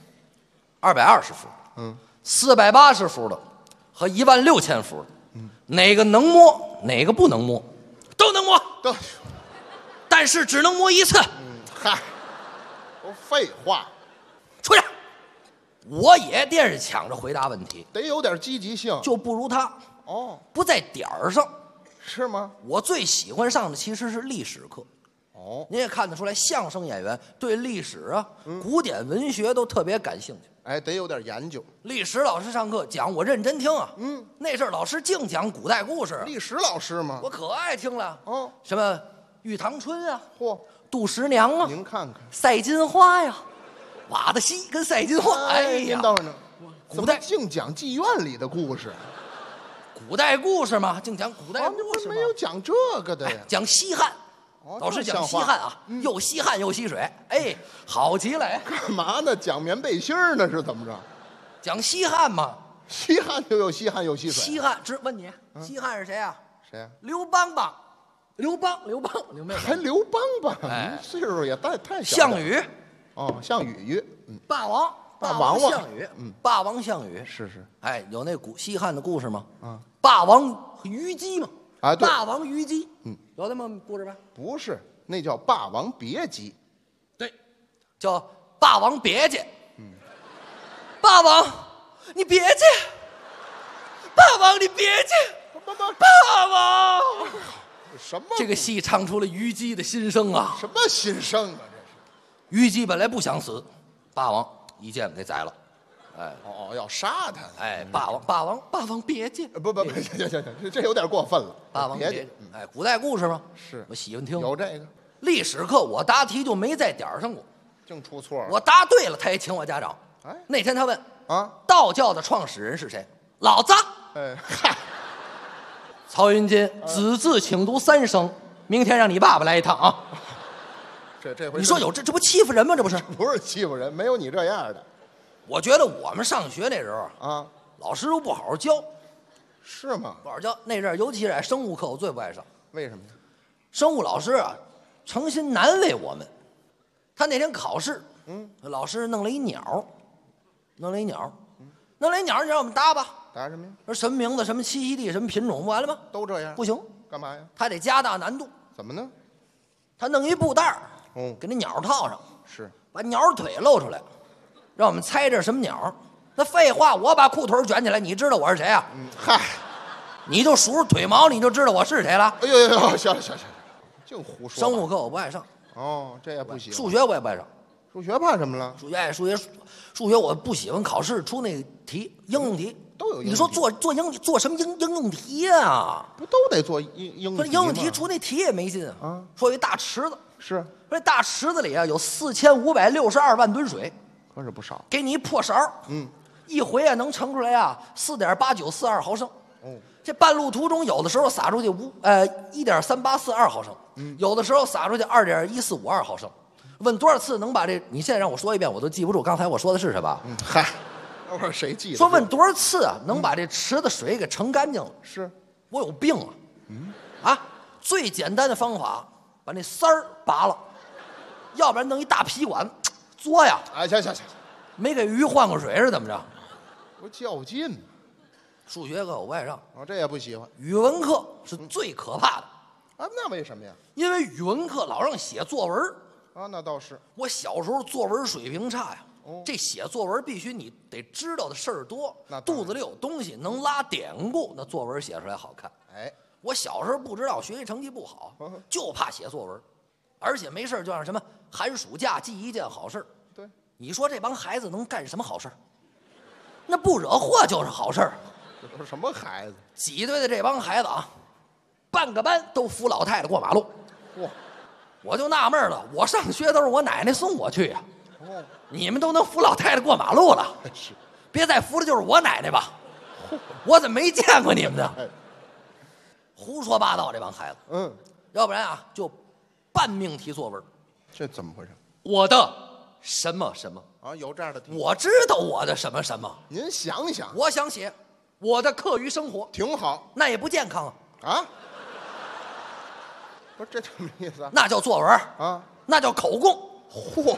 ，220伏，480伏的和16000伏的，哪个能摸，哪个不能摸，都能摸， 都， 但是只能摸一次。 嗨，都废话， 出去。我也惦是抢着回答问题， 得有点积极性， 就不如他。 哦， 不在点儿上， 是吗？ 我最喜欢上的其实是历史课。 哦， 您也看得出来，相声演员对历史啊、古典文学都特别感兴趣。 哎，得有点研究。 历史老师上课讲，我认真听啊。那阵儿老师净讲古代故事。 历史老师吗？ 我可爱听了。 哦， 什么玉堂春啊， 嚯， 杜十娘啊， 您看看赛金花呀，瓦的西跟赛金花。哎呀， 您等会儿呢， 古代净讲妓院里的故事。 古代故事嘛，净讲古代故事， 没有讲这个的呀。 讲西汉，老师讲西汉啊，又西汉又吸水，哎，好极了。 干嘛呢？讲棉背心呢？是怎么着？ 讲西汉嘛， 西汉就有西汉又吸水。 西汉，问你，西汉是谁啊？ 谁呀？ 刘邦吧？刘邦， 还刘邦吧？ 哎， 岁数也太小。 项羽， 哦，项羽， 霸王项羽，霸王项羽是。 哎，有那西汉的故事吗？霸王虞姬嘛。 啊，对， 霸王虞姬，有那么故事吧？ 不是，那叫《霸王别姬》。 对，叫《霸王别姬》。霸王，你别介！霸王，你别介！霸王， 什么？ 这个戏唱出了虞姬的心声啊！ 什么心声啊？这是虞姬本来不想死，霸王一剑给宰了。哎， 要杀他！ 哎，霸王别介！ 不，行，这有点过分了。 霸王别介！哎，古代故事吗？ 是我喜欢听。 有这个历史课，我答题就没在点儿上过， 净出错了。 我答对了，他也请我家长。 哎， 那天他问啊， 道教的创始人是谁？老子。 哎，嗨， 曹云金子字请读3声，明天让你爸爸来一趟啊。 这回你说有这不欺负人吗？这不是？ 不是欺负人，没有你这样的。 我觉得我们上学那时候啊， 老师都不好好教。 是吗？ 不好好教。那阵儿尤其是生物课，我最不爱上。 为什么呢？ 生物老师啊，诚心难为我们。他那天考试，老师弄了一鸟，你让我们答吧。 答什么呀？ 说什么名字、什么栖息地、什么品种，不完了吗？ 都这样。 不行， 干嘛呀？ 他得加大难度。 怎么呢？ 他弄一布袋儿，给那鸟套上， 是把鸟腿露出来，让我们猜这是什么鸟。那废话，我把裤腿卷起来，你知道我是谁啊？ 嗨， 你就数数腿毛，你就知道我是谁了。 哎呦，行了，净胡说。 生物课我不爱上。 哦，这也不行。 数学我也不爱上。 数学怕什么了？ 数学我不喜欢考试出那题，应用题都有。 你说做什么应用题呀？ 不都得做应用题吗？ 应用题出那题也没劲啊。说有一大池子， 是说这大池子里啊有4562万吨水， 可是不少。 给你一破勺，一回啊能盛出来啊4.8942毫升。这半路途中有的时候撒出去1.3842毫升，有的时候撒出去2.1452毫升。问多少次能把这？你现在让我说一遍，我都记不住刚才我说的是什么。 嗨，那会儿谁记得？ 说问多少次啊，能把这池子水给盛干净了？ 是我有病啊！最简单的方法，把那塞儿拔了，要不然弄一大皮管嘬呀！ 哎，行， 没给鱼换过水是怎么着？ 不较劲吗？ 数学课我不爱上， 这也不喜欢。 语文课是最可怕的啊！那为什么呀？ 因为语文课老让写作文啊，那倒是。 我小时候作文水平差呀。这写作文必须你得知道的事儿多，肚子里有东西，能拉典故，那作文写出来好看。 哎， 我小时候不知道学习成绩不好，就怕写作文，而且没事就让什么寒暑假记一件好事。 对， 你说这帮孩子能干什么好事？那不惹祸就是好事。 这都是什么孩子？ 挤兑的这帮孩子啊，半个班都扶老太太过马路。 哇！ 我就纳闷了，我上学都是我奶奶送我去呀。你们都能扶老太太过马路了， 是， 别再扶的就是我奶奶吧？我怎么没见过你们呢？胡说八道，这帮孩子。要不然啊，就半命题作文。 这怎么回事？ 我的什么什么啊？有这样的题？ 我知道我的什么什么。 您想想， 我想写我的课余生活挺好， 那也不健康啊！ 啊？不是这什么意思啊？ 那叫作文啊， 那叫口供。 嚯！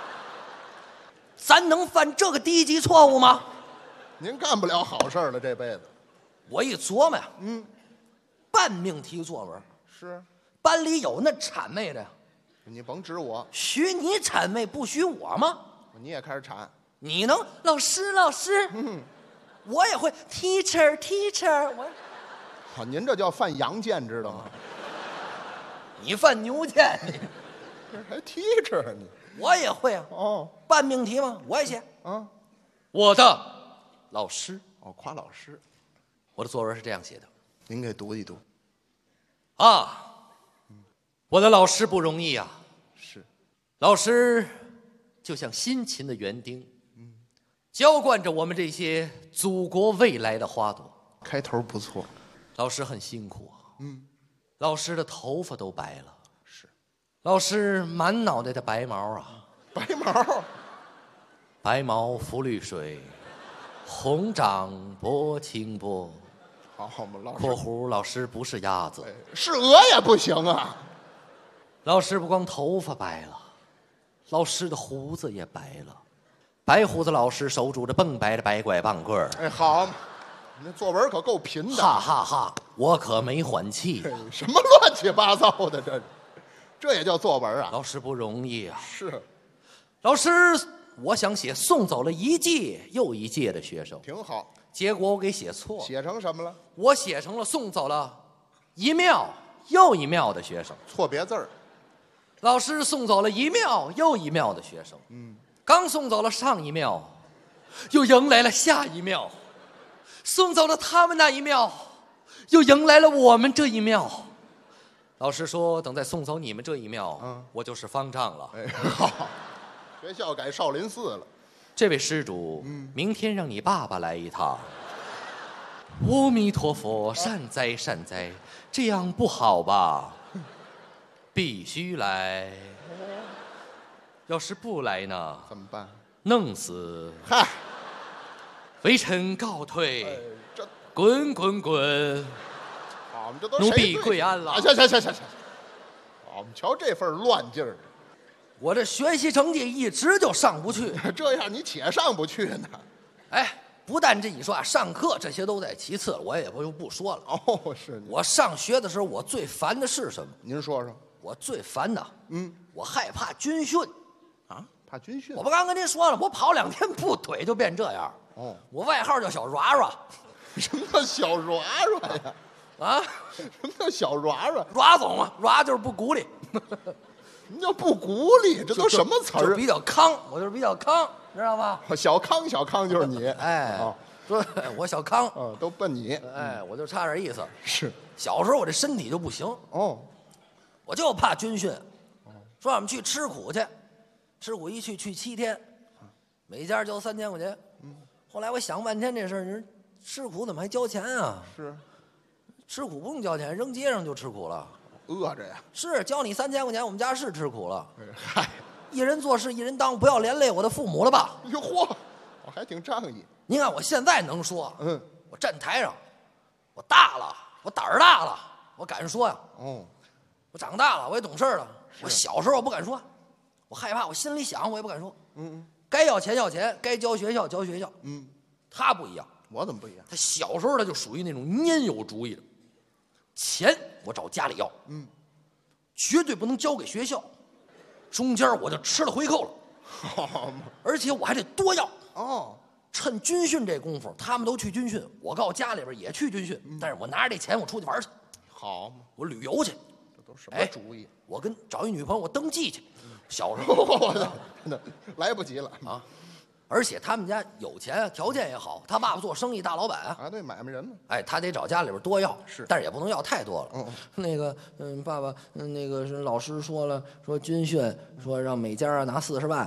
咱能犯这个低级错误吗？ 您干不了好事了，这辈子。 我一琢磨呀，半命题作文是班里有那谄媚的呀， 你甭指我， 许你谄媚不许我吗？ 你也开始谄， 你能老师老师，我也会 teacher teacher， 我好，您这叫犯洋剑，知道吗？ 你犯牛剑，你这还 teacher 你？ 我也会啊。 哦， 半命题吗？我也写啊。 我的老师， 哦，夸老师。 我的作文是这样写的， 您给读一读。 啊，我的老师不容易啊。 是， 老师就像辛勤的园丁，浇灌着我们这些祖国未来的花朵。 开头不错。 老师很辛苦啊。老师的头发都白了。 是。 老师满脑袋的白毛啊。 白毛。 白毛浮绿水，红掌拨清波。 好嘛，老师。 括弧老师不是鸭子， 是鹅也不行啊。 老师不光头发白了，老师的胡子也白了。白胡子老师手拄着蹦白的白拐棒棍儿。 哎，好嘛，你那作文可够贫的。 哈哈哈，我可没缓气。 什么乱七八糟的，这也叫作文啊？ 老师不容易啊。 是。 老师，我想写送走了一届又一届的学生， 挺好。 结果我给写错， 写成什么了？ 我写成了送走了一庙又一庙的学生， 错别字儿。 老师送走了一庙又一庙的学生，刚送走了上一庙，又迎来了下一庙，送走了他们那一庙，又迎来了我们这一庙。老师说，等再送走你们这一庙，我就是方丈了。 哎，好，学校改少林寺了。 这位施主，明天让你爸爸来一趟。阿弥陀佛，善哉善哉，这样不好吧？必须来。要是不来呢？ 怎么办？ 弄死！ 嗨， 微臣告退。 这滚滚滚！ 好，我们这都奴婢跪安了。 行，好，我们瞧这份乱劲儿。 我这学习成绩一直就上不去， 这样你且上不去呢。 哎，不但这一说啊，上课这些都在其次，我也不说了。 哦，是。 我上学的时候，我最烦的是什么？ 您说说。 我最烦的，我害怕军训。 啊，怕军训？ 我不刚跟您说了，我跑2天步腿就变这样。 哦， 我外号叫小软软。 什么叫小软软呀？ 啊， 什么叫小软软？ 软总啊，软就是不鼓励。 什么叫不鼓励？这都什么词儿？ 比较康，我就是比较康，知道吗？ 小康就是你。 哎，对，我小康， 都奔你。 哎，我就差点意思。 是， 小时候我这身体就不行。 哦， 我就怕军训。说我们去吃苦去，吃苦一去7天，每家交3000块钱。后来我想半天这事儿，你说吃苦怎么还交钱啊？ 是， 吃苦不用交钱，扔街上就吃苦了。 饿着呀。 是，交你3000块钱，我们家是吃苦了。 嗨， 一人做事一人当，不要连累我的父母了吧？ 哟嚯，我还挺仗义。 您看我现在能说，我站台上，我大了，我胆儿大了，我敢说呀。 哦， 我长大了，我也懂事了。我小时候我不敢说，我害怕，我心里想我也不敢说。该要钱要钱，该交学校交学校。他不一样。 我怎么不一样？ 他小时候他就属于那种蔫有主意的，钱我找家里要，绝对不能交给学校，中间我就吃了回扣了，而且我还得多要。 哦， 趁军训这功夫，他们都去军训，我告诉家里边也去军训，但是我拿着这钱我出去玩去。 好嘛， 我旅游去。 这都什么主意？ 我跟找一女朋友，我登记去。小时候来不及了啊！而且他们家有钱啊，条件也好，他爸爸做生意大老板啊， 对，买卖人嘛。 哎，他得找家里边多要， 是， 但是也不能要太多了。那个，爸爸，那个是老师说了，说军训，说让每家拿40万。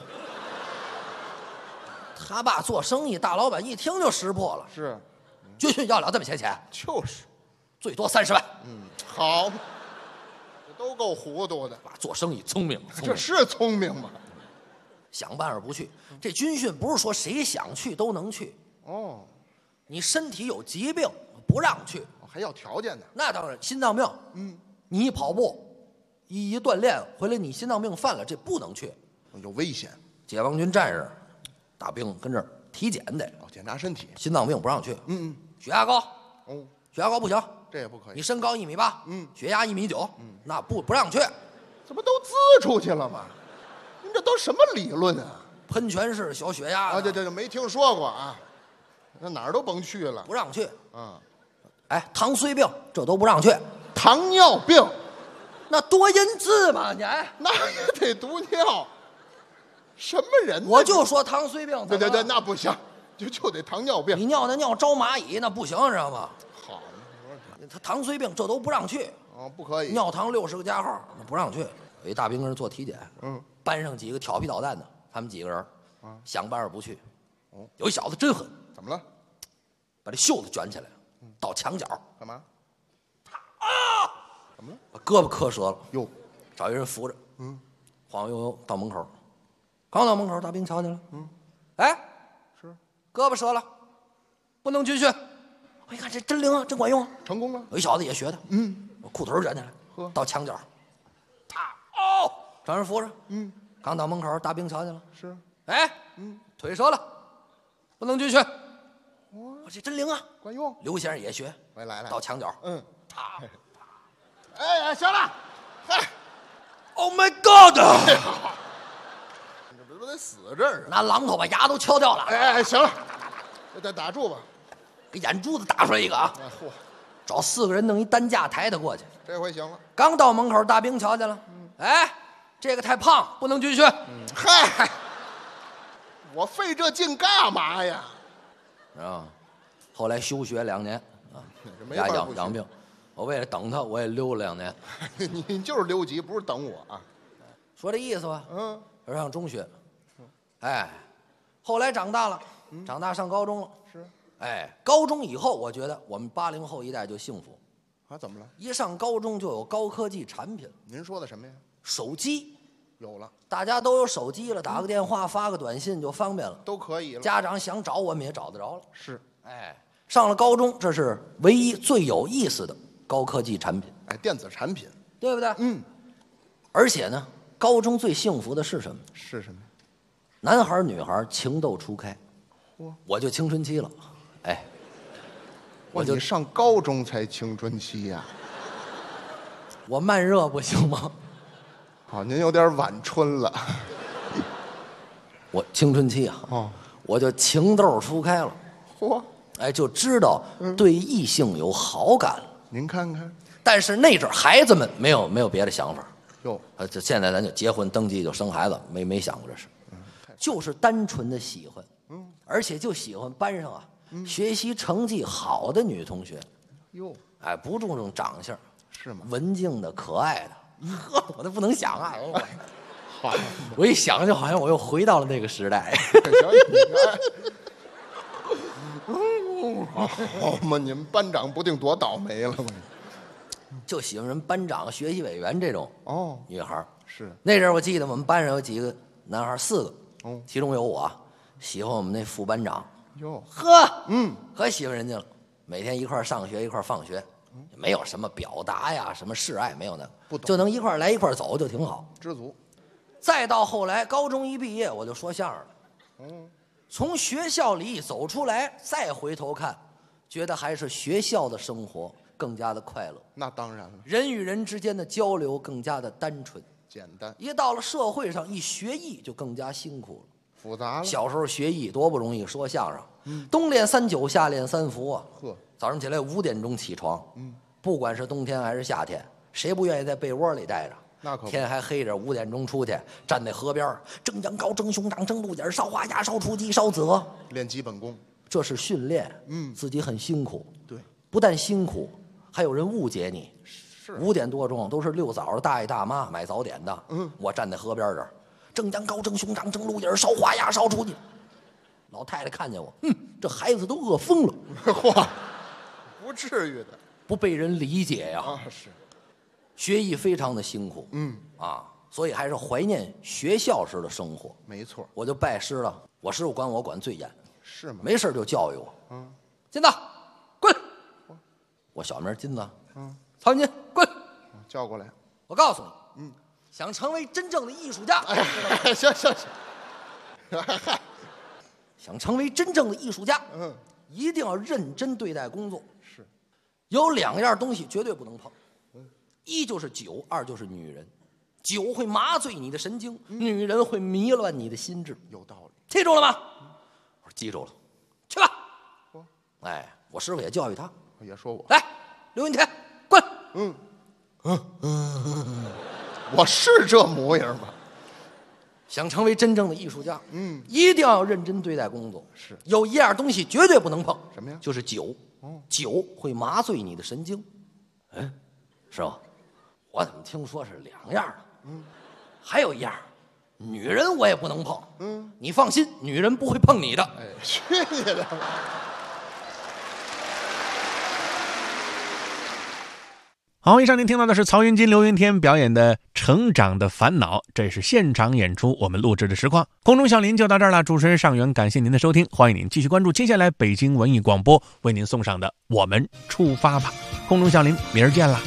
他爸做生意大老板，一听就识破了。 是， 军训要了这么些钱？ 就是， 最多30万。 好，这都够糊涂的。 做生意聪明， 这是聪明吗？ 想办法不去。这军训不是说谁想去都能去。 哦， 你身体有疾病不让去， 还要条件呢。 那当然，心脏病，你一跑步，一锻炼回来，你心脏病犯了，这不能去， 有危险。 解放军战士大兵跟这儿体检得， 检查身体， 心脏病不让去，血压高，血压高不行， 这也不可以。 你身高1.8米，血压1.9米，那不让去， 这不都滋出去了吗？您这都什么理论啊？ 喷泉式小血压啊，这没听说过啊，那哪儿都甭去了， 不让去。 哎， 糖疽病这都不让去， 糖尿病， 那多音字嘛，你那也得毒尿，什么人呢？ 我就说糖疽病， 对，那不行，就得糖尿病。 你尿那尿招蚂蚁那不行，知道吗？ 好， 他糖疽病这都不让去， 不可以。 尿糖60个加号，那不让去。有一大兵跟人做体检，班上几个调皮捣蛋的，他们几个人，想办法不去。有一小子真狠， 怎么了？ 把这袖子卷起来，到墙角， 干嘛？怎么了？ 把胳膊磕折了。 哟， 找一人扶着，晃悠悠到门口，刚到门口，大兵瞧见了，哎， 是， 胳膊折了，不能继续。我一看这真灵啊，真管用啊， 成功了。 有一小子也学的，裤腿卷起来，到墙角，找人扶着，刚到门口，大兵瞧见了， 是， 哎，腿折了，不能继续。我这真灵啊， 管用。 刘先生也学， 来， 到墙角， 哎，行了，哎 ，Oh my God！ 你这不得死这儿？ 拿榔头把牙都敲掉了。 哎，行了，再打住吧， 给眼珠子打出来一个啊！ 嚯， 找4个人弄一担架抬他过去。 这回行了。 刚到门口，大兵瞧见了，哎，这个太胖，不能继续。 嗨，我费这劲干嘛呀？ 后来休学2年啊，家养病。我为了等他，我也溜了2年。 你就是留级，不是等我啊？ 说这意思吧。要上中学，哎，后来长大了，长大上高中了。 是， 哎，高中以后，我觉得我们80后一代就幸福。 啊，怎么了？ 一上高中就有高科技产品。 您说的什么呀？ 手机有了， 大家都有手机了，打个电话、发个短信就方便了， 都可以了。 家长想找我们也找得着了。 是， 哎，上了高中，这是唯一最有意思的高科技产品， 哎，电子产品， 对不对？而且呢，高中最幸福的是什么？ 是什么？ 男孩女孩情窦初开。我就青春期了，哎， 你上高中才青春期呀？ 我慢热不行吗？ 好，您有点晚春了。 我青春期啊，我就情窦初开了。 嚯， 哎，就知道对异性有好感了。 您看看， 但是那阵孩子们没有别的想法。 哟， 这现在咱就结婚登记就生孩子，没想过这事，就是单纯的喜欢，而且就喜欢班上啊，学习成绩好的女同学。 哟， 哎，不注重长相， 是吗？ 文静的、可爱的，呵，我都不能想啊！ 好， 我一想就好像我又回到了那个时代。 好嘛，你们班长不定多倒霉了吗？ 就喜欢人班长、学习委员这种女孩。 是那阵儿我记得我们班上有几个男孩，4个，其中有我，喜欢我们那副班长。 哟， 呵，可喜欢人家了，每天一块儿上学，一块儿放学，没有什么表达呀，什么示爱，没有那个， 不懂， 就能一块儿来一块儿走就挺好， 知足。 再到后来，高中一毕业，我就说相声了。从学校里一走出来，再回头看，觉得还是学校的生活更加的快乐。 那当然了， 人与人之间的交流更加的单纯简单。 一到了社会上，一学艺就更加辛苦了， 复杂了。 小时候学艺多不容易，说相声，冬练3九，夏练3伏啊。早上起来5点钟起床，不管是冬天还是夏天，谁不愿意在被窝里待着？ 那可不， 天还黑着，5点钟出去，站在河边，蒸羊羔、蒸熊掌、蒸鹿眼、烧花鸭、烧雏鸡、烧子鹅， 练基本功。 这是训练，自己很辛苦。 对， 不但辛苦，还有人误解你。 是 5点多钟都是遛枣的大爷大妈买早点的，我站在河边这儿，蒸羊羔、蒸熊掌、蒸鹿眼、烧花鸭、烧雏鸡。老太太看见我，这孩子都饿疯了。 嚯，不至于的， 不被人理解呀。 是。 学艺非常的辛苦，所以还是怀念学校时的生活。 没错， 我就拜师了，我师傅管我管最严， 是吗？ 没事就教育我， 金子，滚！我小名金子，曹云金，滚！ 叫过来。 我告诉你，想成为真正的艺术家， 行， 想成为真正的艺术家，一定要认真对待工作。 是， 有2样东西绝对不能碰，一就是酒，二就是女人。酒会麻醉你的神经，女人会迷乱你的心智。 有道理， 记住了吗？我说记住了，去吧。哎，我师傅也教育他， 也说我来，刘云田，滚。 我是这模样吗？ 想成为真正的艺术家，一定要认真对待工作。 是， 有1样东西绝对不能碰， 什么呀？ 就是酒。酒会麻醉你的神经。师傅，我怎么听说是2样呢？还有1样，女人我也不能碰。你放心，女人不会碰你的。 哎，去你的！ 好，以上您听到的是曹云金、刘云天表演的《成长的烦恼》，这是现场演出我们录制的实况。空中笑林就到这儿了，主持人尚元，感谢您的收听，欢迎您继续关注接下来北京文艺广播为您送上的《我们出发吧》。空中笑林，明儿见啦！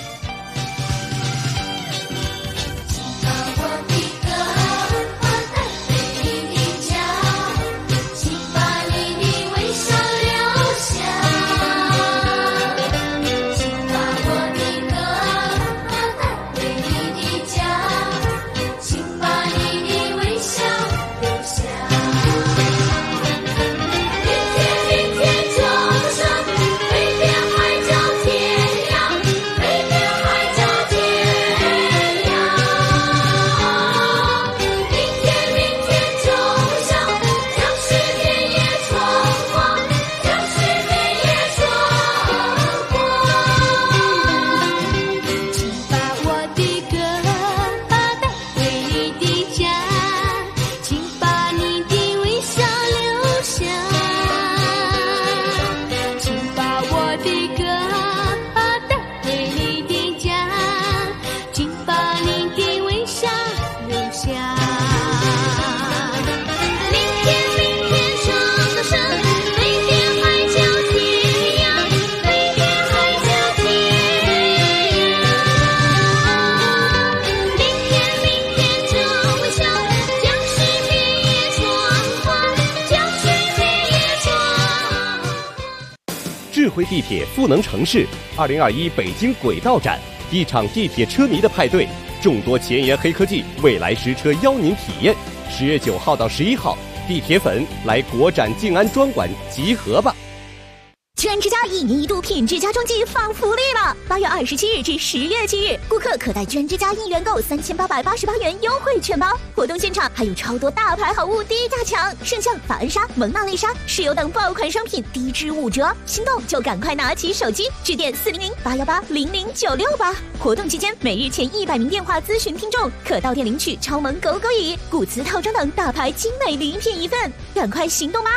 智慧地铁赋能城市2021北京轨道展，一场地铁车迷的派对，众多前沿黑科技，未来实车邀您体验。10月9号到11号，地铁粉来国展静安专馆集合吧！ 全之家1年1度品质家装季放福利了！8月27日至10月7日，顾客可带全之家1元购3888元优惠券包。活动现场还有超多大牌好物低价抢，圣象、法恩莎、蒙娜丽莎、石油等爆款商品低至5折，心动就赶快拿起手机致电400-818-0096吧。活动期间，每日前100名电话咨询听众可到店领取超萌狗狗椅、古瓷套装等大牌精美礼品1份，赶快行动吧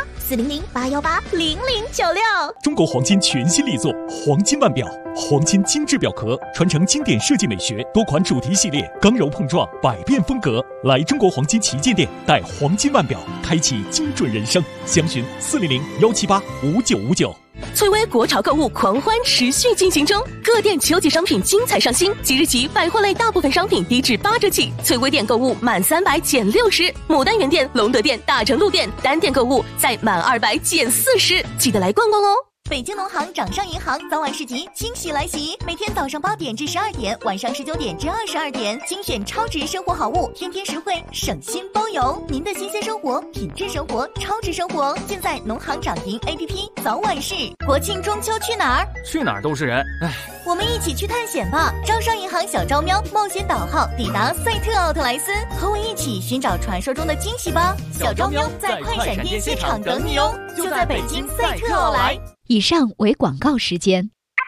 ！400-818-0096。 中国黄金全新力作黄金腕表，黄金精致表壳，传承经典设计美学，多款主题系列，刚柔碰撞，百变风格。来中国黄金旗舰店，带黄金腕表，开启精准人生。详询400-178-5959。 翠微国潮购物狂欢持续进行中，各店秋季商品精彩上新，即日起百货类大部分商品低至8折起。翠微店购物满300减60%，牡丹园店、隆德店、大成路店单店购物再满200减40%，记得来逛逛哦。 北京农行掌上银行早晚市集惊喜来袭，每天早上8点至12点，晚上19点至22点，精选超值生活好物，天天实惠，省心包邮。您的新鲜生活、品质生活、超值生活，尽在农行掌银 APP 早晚市。国庆中秋去哪儿？ 去哪儿都是人，唉。 我们一起去探险吧！招商银行小招喵冒险岛号抵达赛特奥特莱斯，和我一起寻找传说中的惊喜吧！小招喵在快闪店现场等你哦，就在北京赛特奥莱。 以上为广告时间。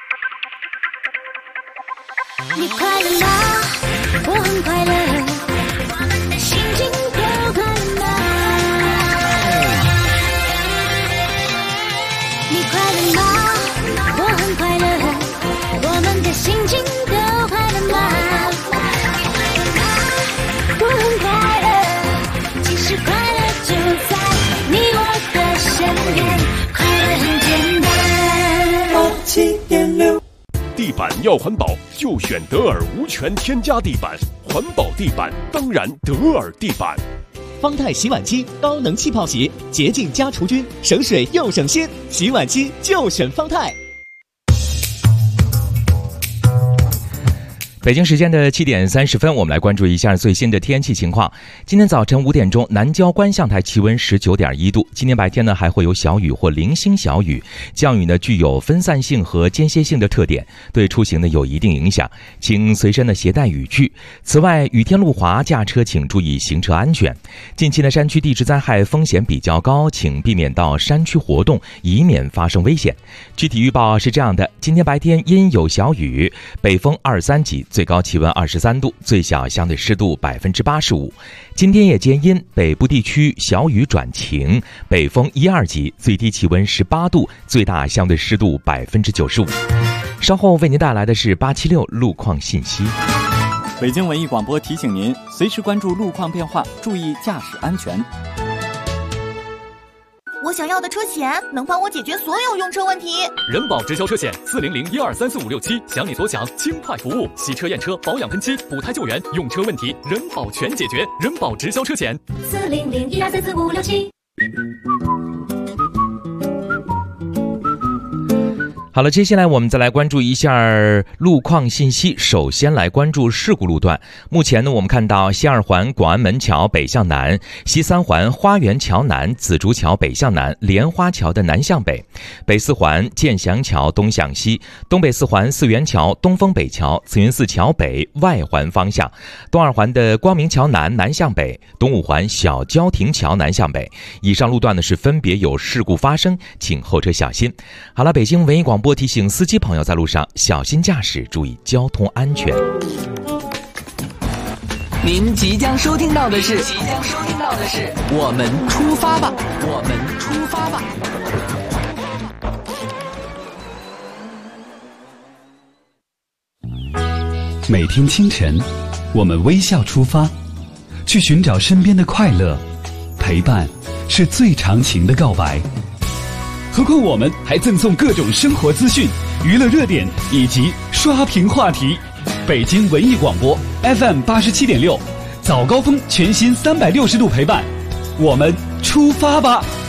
你快乐吗？我很快乐，心情都快乐吗？你快乐吗？我很快乐，我们的心情都快乐吗？我很快乐，其实快乐就在你我的身边，快乐很简单。 板要环保，就选德尔无醛添加地板，环保地板当然德尔地板。 方太洗碗机高能气泡洗，洁净加除菌，省水又省心，洗碗机就选方太。 北京时间的7点30分，我们来关注一下最新的天气情况。今天早晨5点钟，南郊观象台气温19.1度。今天白天呢，还会有小雨或零星小雨，降雨呢具有分散性和间歇性的特点，对出行呢有一定影响，请随身呢携带雨具。此外，雨天路滑，驾车请注意行车安全。近期的山区地质灾害风险比较高，请避免到山区活动，以免发生危险。具体预报是这样的：今天白天阴有小雨，北风2、3级。最高气温23度，最小相对湿度85%。今天夜间阴，北部地区小雨转晴，北风1、2级，最低气温18度，最大相对湿度95%。稍后为您带来的是876路况信息。 北京文艺广播提醒您，随时关注路况变化，注意驾驶安全。 我想要的车险能帮我解决所有用车问题。 人保直销车险40012345667，想你所想，轻快服务，洗车验车、保养喷漆、补胎救援，用车问题人保全解决。人保直销车险 40012345667。 好了，接下来我们再来关注一下路况信息。首先来关注事故路段。目前呢，我们看到西2环广安门桥北向南，西3环花园桥南、紫竹桥北向南、莲花桥的南向北，北4环建祥桥东向西，东北4环四元桥、东风北桥、慈云寺桥北外环方向，东2环的光明桥南南向北，东5环小交亭桥南向北。以上路段呢是分别有事故发生，请后车小心。好了，北京文艺广播提醒司机朋友在路上小心驾驶，注意交通安全。 您即将收听到的是我们出发吧，我们出发吧。 每天清晨，我们微笑出发，去寻找身边的快乐，陪伴是最长情的告白。何况我们还赠送各种生活资讯、娱乐热点以及刷屏话题。北京文艺广播 FM 87.6，早高峰全新360度陪伴，我们出发吧。